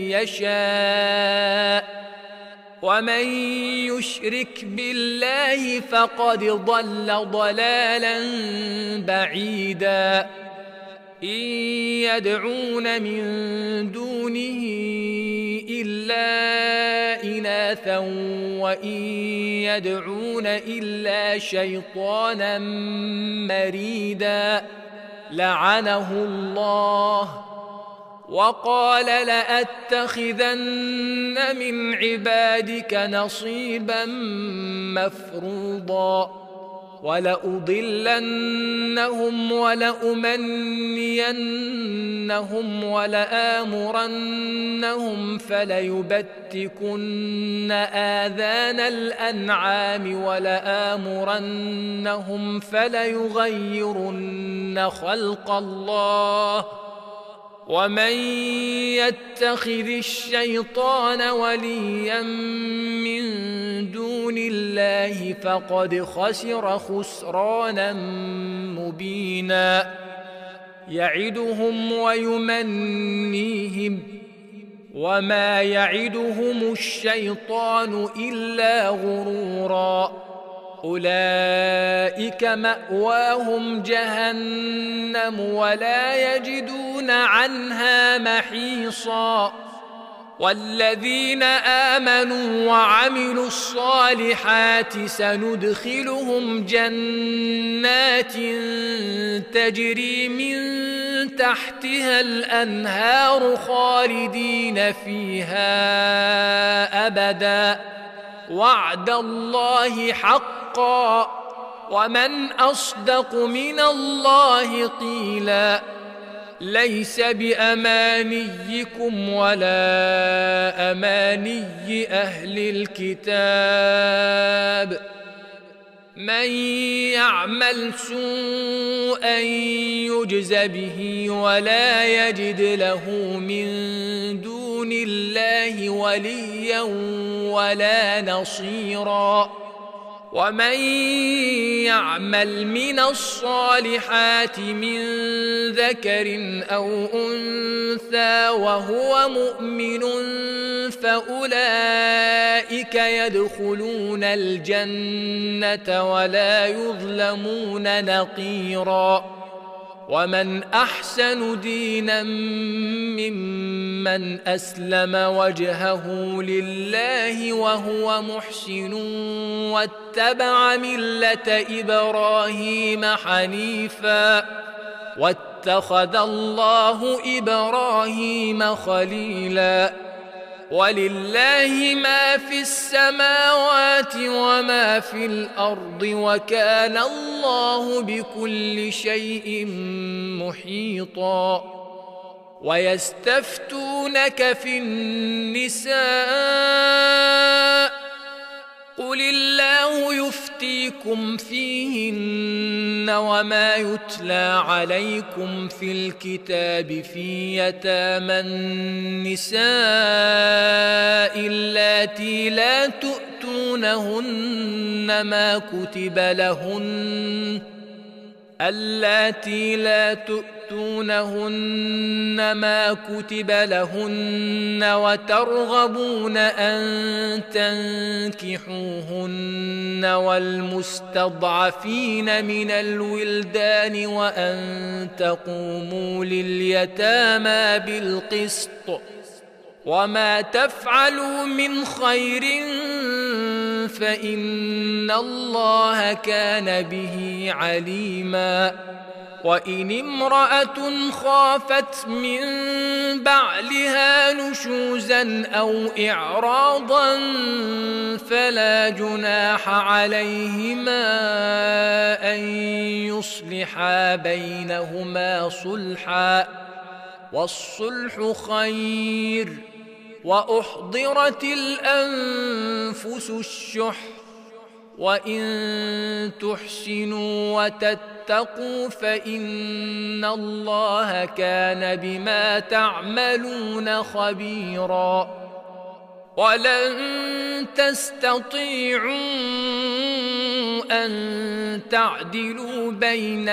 يشاء، ومن يشرك بالله فقد ضل ضلالا بعيدا. إن يدعون من دونه إلا إناثا وإن يدعون إلا شيطانا مريدا لعنه الله وقال لأتخذن من عبادك نصيبا مفروضا ولأضلنهم ولأمنينهم ولآمرنهم فليبتكن آذان الأنعام ولآمرنهم فليغيرن خلق الله. ومن يتخذ الشيطان وليا من دون الله فقد خسر خسرانا مبينا. يعدهم ويمنيهم وما يعدهم الشيطان إلا غرورا. أولئك مأواهم جهنم ولا يجدون عنها محيصا. والذين آمنوا وعملوا الصالحات سندخلهم جنات تجري من تحتها الأنهار خالدين فيها أبدا وعد الله حقا ومن أصدق من الله قيلا. ليس بأمانيكم ولا أماني أهل الكتاب من يعمل سوءا يجز به ولا يجد له من دون الله وليا ولا نصيرا. ومن يعمل من الصالحات من ذكر أو أنثى وهو مؤمن فأولئك يدخلون الجنة ولا يظلمون نقيرا. ومن أحسن دينا ممن أسلم وجهه لله وهو محسن واتبع ملة إبراهيم حنيفا واتخذ الله إبراهيم خليلا. ولله ما في السماوات وما في الأرض وكان الله بكل شيء محيطا. ويستفتونك في النساء قل الله يفتيكم فيهن وما يتلى عليكم في الكتاب في يتامى النساء اللاتي لا تؤتونهن ما كتب لهن اللاتي لا تؤتونهن ما كتب لهن وترغبون أن تنكحوهن والمستضعفين من الولدان وأن تقوموا لليتامى بالقسط وما تفعلوا من خير فإن الله كان به عليما. وإن امرأة خافت من بعلها نشوزا أو إعراضا فلا جناح عليهما أن يصلحا بينهما صلحا والصلح خير وأحضرت الأنفس الشح وإن تحسنوا وتتقوا فإن الله كان بما تعملون خبيرا ولن تستطيعوا أن تعدلوا بين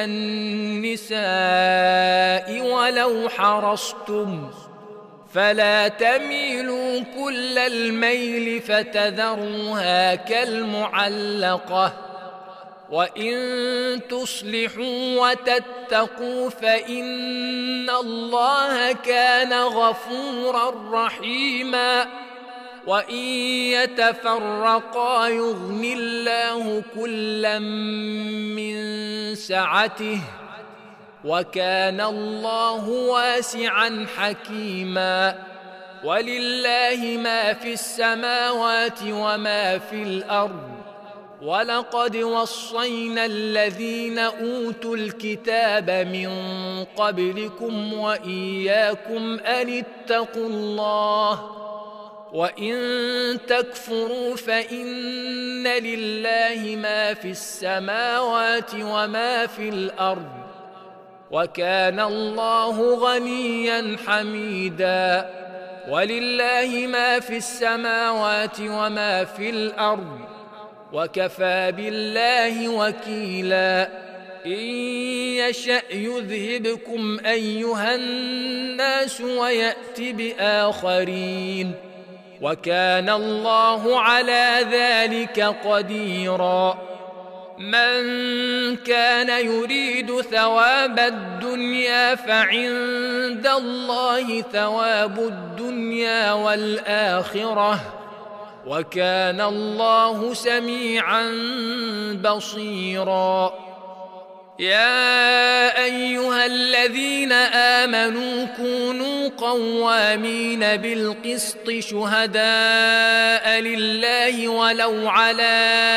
النساء ولو حرصتم فلا تميلوا كل الميل فتذروها كالمعلقة وإن تصلحوا وتتقوا فإن الله كان غفورا رحيما وإن يتفرقا يغن الله كلا من سعته وكان الله واسعا حكيما ولله ما في السماوات وما في الأرض ولقد وصينا الذين أوتوا الكتاب من قبلكم وإياكم أن اتقوا الله وإن تكفروا فإن لله ما في السماوات وما في الأرض وكان الله غنيا حميدا ولله ما في السماوات وما في الأرض وكفى بالله وكيلا إن يشأ يذهبكم أيها الناس ويأت بآخرين وكان الله على ذلك قديرا من كان يريد ثواب الدنيا فعند الله ثواب الدنيا والآخرة وكان الله سميعا بصيرا يا أيها الذين آمنوا كونوا قوامين بالقسط شهداء لله ولو على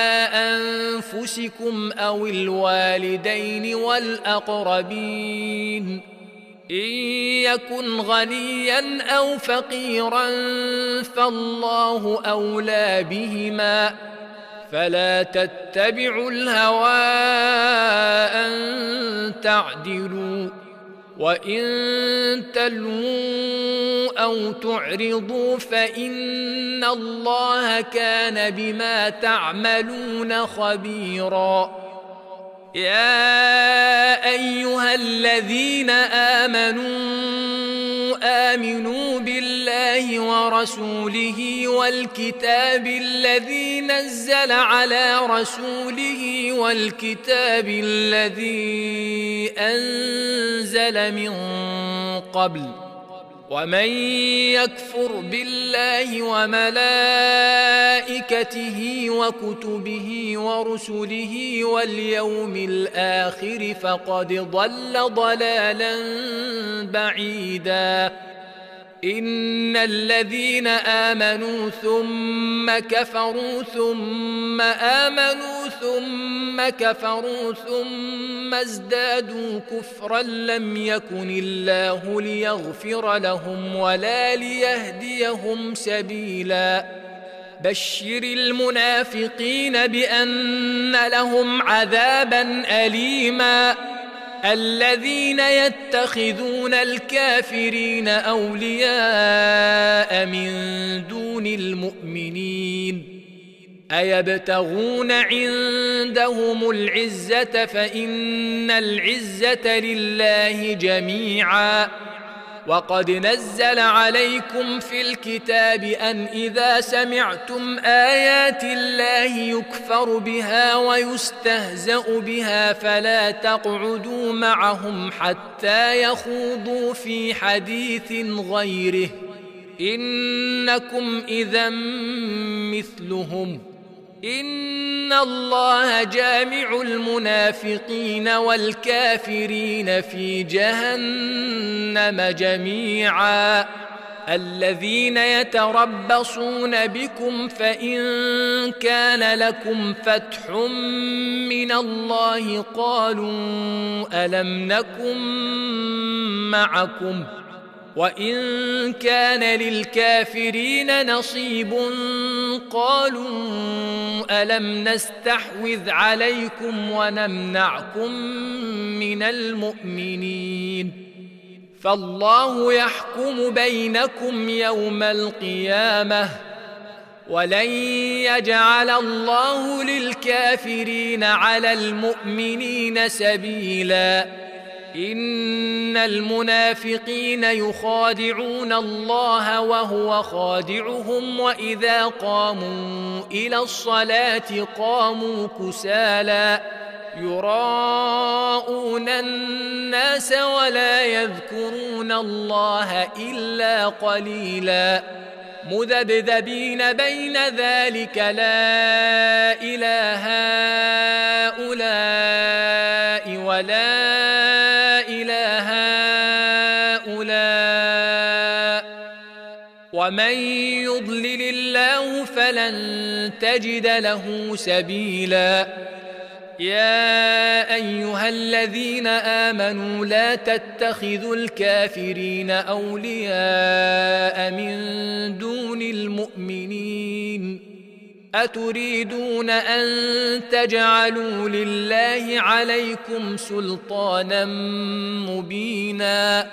أنفسكم أو الوالدين والأقربين إن يكن غنيا أو فقيرا فالله أولى بهما فلا تتبعوا الهوى أن تعدلوا وإن تلووا أو تعرضوا فإن الله كان بما تعملون خبيرا يا أيها الذين آمنوا آمنوا بالله ورسوله والكتاب الذي نزل على رسوله والكتاب الذي أنزل من قبل ومن يكفر بالله وملائكته وكتبه ورسله واليوم الآخر فقد ضل ضلالا بعيدا إن الذين آمنوا ثم كفروا ثم آمنوا ثم كفروا ثم ازدادوا كفرا لم يكن الله ليغفر لهم ولا ليهديهم سبيلا بشر المنافقين بأن لهم عذابا أليما الذين يتخذون الكافرين أولياء من دون المؤمنين أيبتغون عندهم العزة فإن العزة لله جميعا وقد نزل عليكم في الكتاب أن إذا سمعتم آيات الله يكفر بها ويستهزأ بها فلا تقعدوا معهم حتى يخوضوا في حديث غيره إنكم إذا مثلهم إن الله جامع المنافقين والكافرين في جهنم جميعا. الذين يتربصون بكم فإن كان لكم فتح من الله قالوا ألم نكن معكم وإن كان للكافرين نصيب قالوا ألم نستحوذ عليكم ونمنعكم من المؤمنين فالله يحكم بينكم يوم القيامة ولن يجعل الله للكافرين على المؤمنين سبيلا. إن المنافقين يخادعون الله وهو خادعهم وإذا قاموا إلى الصلاة قاموا كسالى يراءون الناس ولا يذكرون الله إلا قليلا مذبذبين بين ذلك لا إله هؤلاء ولا إله هؤلاء ومن يضلل الله فلن تجد له سبيلا. يا أيها الذين آمنوا لا تتخذوا الكافرين أولياء من دون المؤمنين أتريدون أن تجعلوا لله عليكم سلطانا مبينا.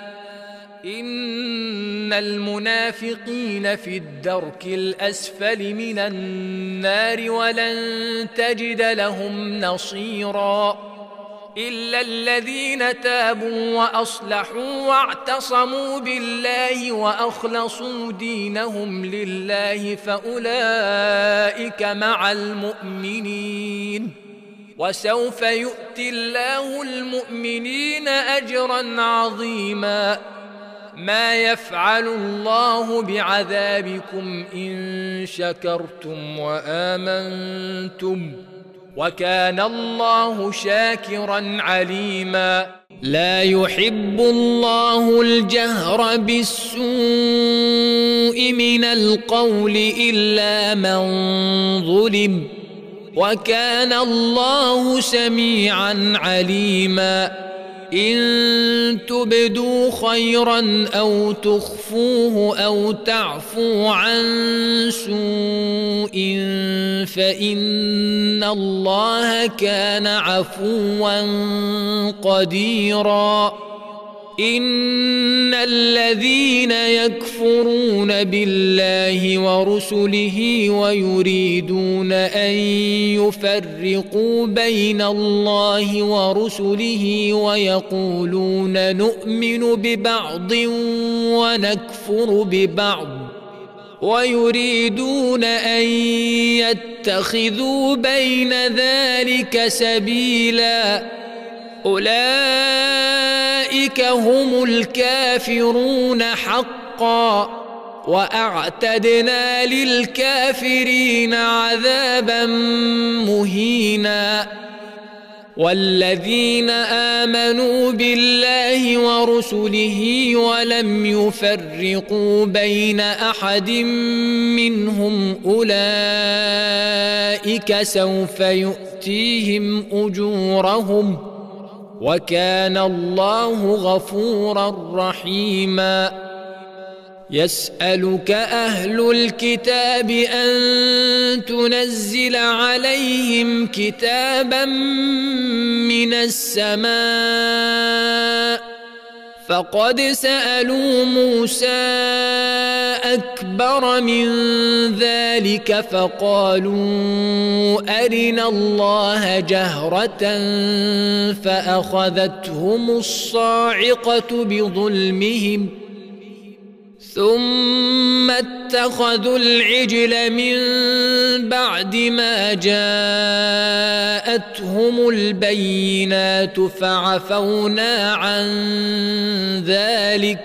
إن المنافقين في الدرك الأسفل من النار ولن تجد لهم نصيرا إلا الذين تابوا وأصلحوا واعتصموا بالله وأخلصوا دينهم لله فأولئك مع المؤمنين وسوف يؤتي الله المؤمنين أجرا عظيما. ما يفعل الله بعذابكم إن شكرتم وآمنتم وكان الله شاكرا عليما. لا يحب الله الجهر بالسوء من القول إلا من ظلم وكان الله سميعا عليما. إن تبدوا خيرا أو تخفوه أو تعفو عن سوء فإن الله كان عفوا قديرا. إن الذين يكفرون بالله ورسله ويريدون أن يفرقوا بين الله ورسله ويقولون نؤمن ببعض ونكفر ببعض ويريدون أن يتخذوا بين ذلك سبيلا أولئك هم الكافرون حقا وأعتدنا للكافرين عذابا مهينا. والذين آمنوا بالله ورسله ولم يفرقوا بين أحد منهم أولئك سوف يؤتيهم أجورهم وكان الله غفورا رحيما. يسألك أهل الكتاب أن تنزل عليهم كتابا من السماء فقد سألوا موسى أكبر من ذلك فقالوا أرنا الله جهرة فأخذتهم الصاعقة بظلمهم ثم اتخذوا العجل من بعد ما جاءتهم البينات فعفونا عن ذلك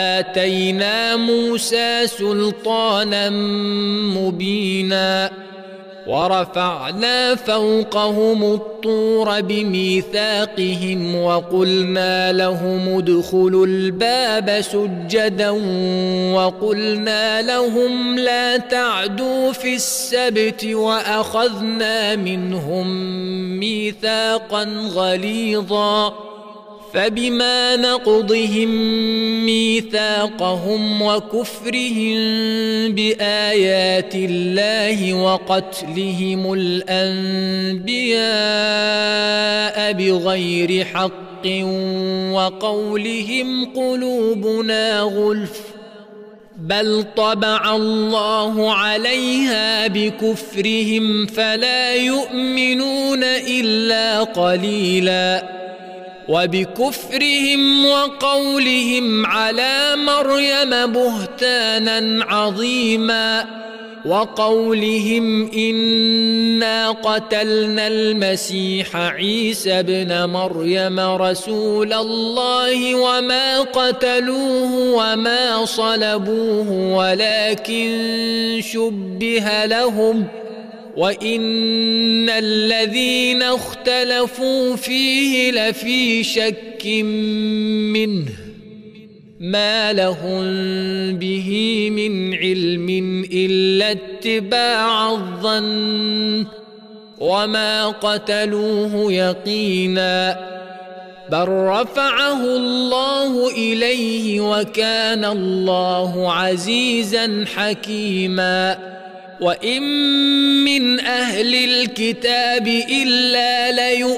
وآتينا موسى سلطانا مبينا. ورفعنا فوقهم الطور بميثاقهم وقلنا لهم ادخلوا الباب سجدا وقلنا لهم لا تعدوا في السبت وأخذنا منهم ميثاقا غليظا فبما نقضهم ميثاقهم وكفرهم بآيات الله وقتلهم الأنبياء بغير حق وقولهم قلوبنا غلف بل طبع الله عليها بكفرهم فلا يؤمنون إلا قليلاً وبكفرهم وقولهم على مريم بهتانا عظيما وقولهم إنا قتلنا المسيح عيسى ابن مريم رسول الله وما قتلوه وما صلبوه ولكن شبه لهم وإن الذين اختلفوا فيه لفي شك منه ما لهم به من علم إلا اتباع الظن وما قتلوه يقينا بل رفعه الله إليه وكان الله عزيزا حكيما وإن من أهل الكتاب إلا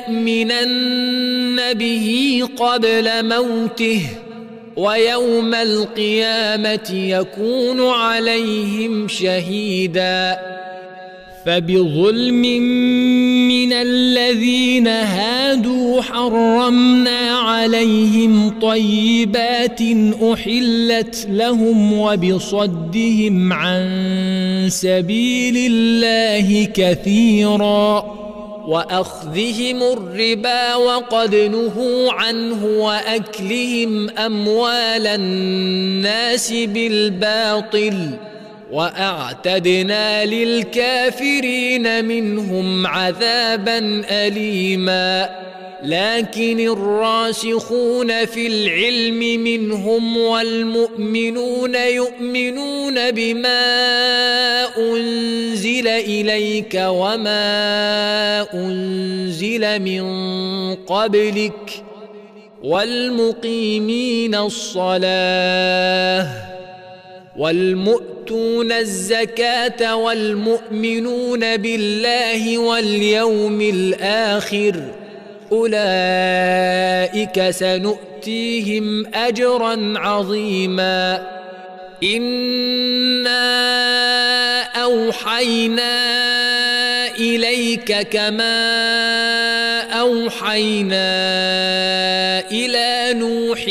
ليؤمنن به قبل موته ويوم القيامة يكون عليهم شهيدا فبظلم من الذين هادوا حرمنا عليهم طيبات أحلت لهم وبصدهم عن سبيل الله كثيرا وأخذهم الربا وقد نهوا عنه وأكلهم أموال الناس بالباطل وأعتدنا للكافرين منهم عذابا أليما لكن الراسخون في العلم منهم والمؤمنون يؤمنون بما أنزل إليك وما أنزل من قبلك والمقيمين الصلاة والمؤتون الزكاة والمؤمنون بالله واليوم الآخر أولئك سنؤتيهم أجرا عظيما إنا أوحينا إليك كما أوحينا إلى نوح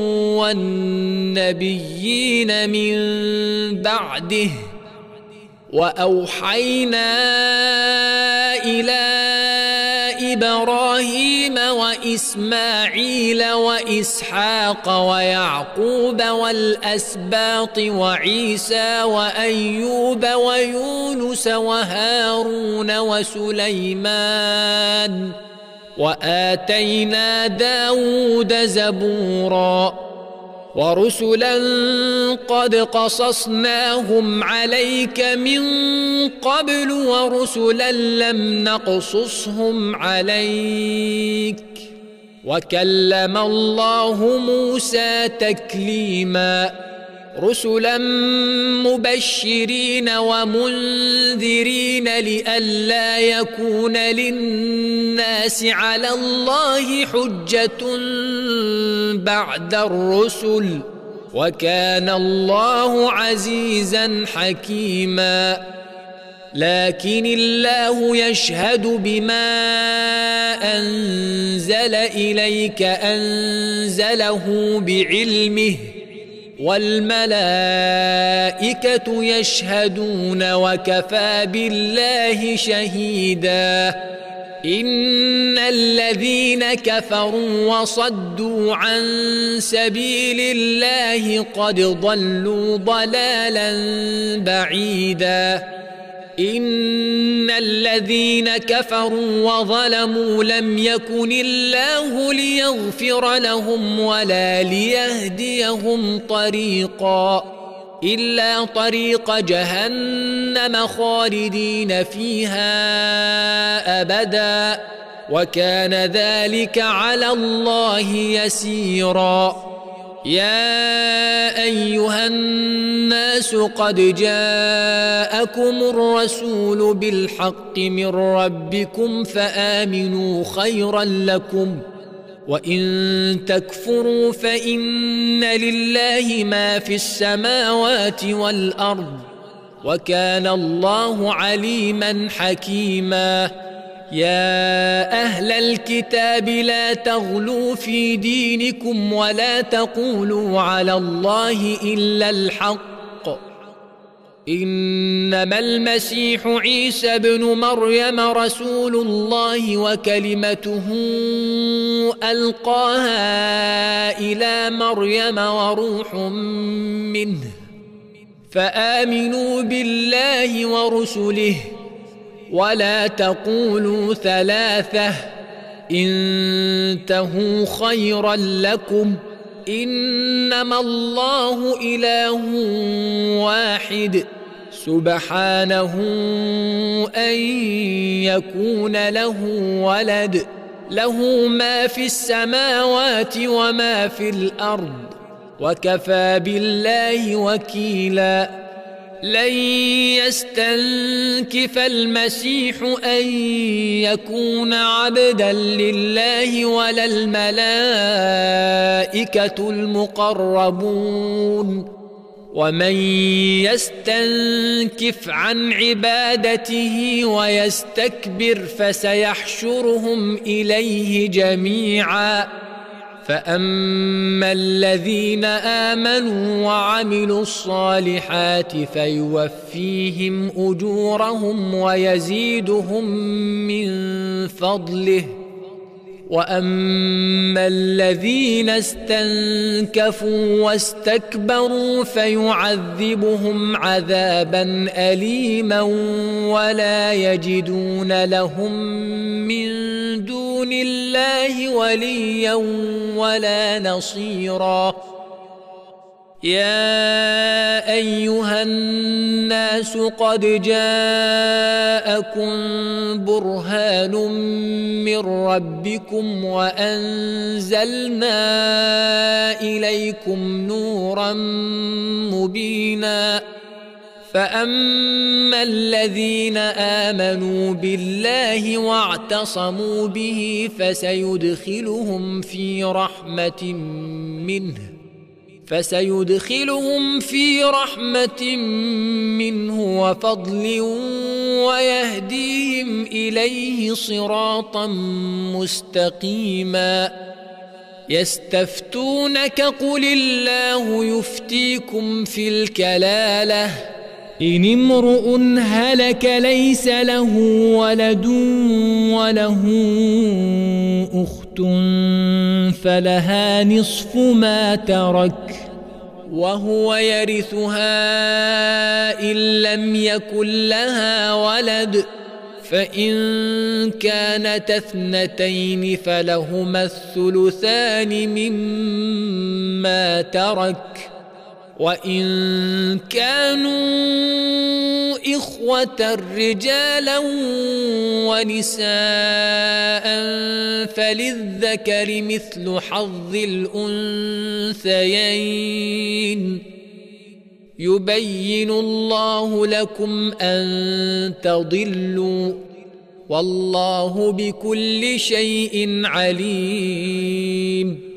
والنبيين من بعده وأوحينا إلى إبراهيم وإسماعيل وإسحاق ويعقوب والأسباط وعيسى وأيوب ويونس وهارون وسليمان وآتينا داود زبورا ورسلا قد قصصناهم عليك من قبل ورسلا لم نقصصهم عليك وكلم الله موسى تكليما رسلا مبشرين ومنذرين لئلا يكون للناس على الله حجة بعد الرسل وكان الله عزيزا حكيما لكن الله يشهد بما أنزل إليك أنزله بعلمه والملائكة يشهدون وكفى بالله شهيدا إن الذين كفروا وصدوا عن سبيل الله قد ضلوا ضلالا بعيدا إن الذين كفروا وظلموا لم يكن الله ليغفر لهم ولا ليهديهم طريقا إلا طريق جهنم خالدين فيها أبدا وكان ذلك على الله يسيرا. يا أيها الناس قد جاءكم الرسول بالحق من ربكم فآمنوا خيرا لكم وإن تكفروا فإن لله ما في السماوات والأرض وكان الله عليما حكيما. يا أهل الكتاب لا تغلوا في دينكم ولا تقولوا على الله إلا الحق إنما المسيح عيسى ابن مريم رسول الله وكلمته ألقاها إلى مريم وروح منه فآمنوا بالله ورسله ولا تقولوا ثلاثة انتهوا خيرا لكم إنما الله إله واحد سبحانه أن يكون له ولد له ما في السماوات وما في الأرض وكفى بالله وكيلا. لن يستنكف المسيح أن يكون عبدا لله ولا الملائكة المقربون ومن يستنكف عن عبادته ويستكبر فسيحشرهم إليه جميعا. فأما الذين آمنوا وعملوا الصالحات فيوفيهم أجورهم ويزيدهم من فضله وأما الذين استنكفوا واستكبروا فيعذبهم عذابا أليما ولا يجدون لهم من دون الله وليا ولا نصيرا. يا أيها الناس قد جاءكم برهان من ربكم وأنزلنا إليكم نورا مبينا. فأما الذين آمنوا بالله واعتصموا به فسيدخلهم في رحمة منه فسيدخلهم في رحمة منه وفضل ويهديهم إليه صراطا مستقيما. يستفتونك قل الله يفتيكم في الكلالة إن امرؤ هلك ليس له ولد وله أخت فلها نصف ما ترك وهو يرثها إن لم يكن لها ولد فإن كانت اثنتين فلهما الثلثان مما ترك وإن كانوا إخوة رجالا ونساء فللذكر مثل حظ الأنثيين يبين الله لكم أن تضلوا والله بكل شيء عليم.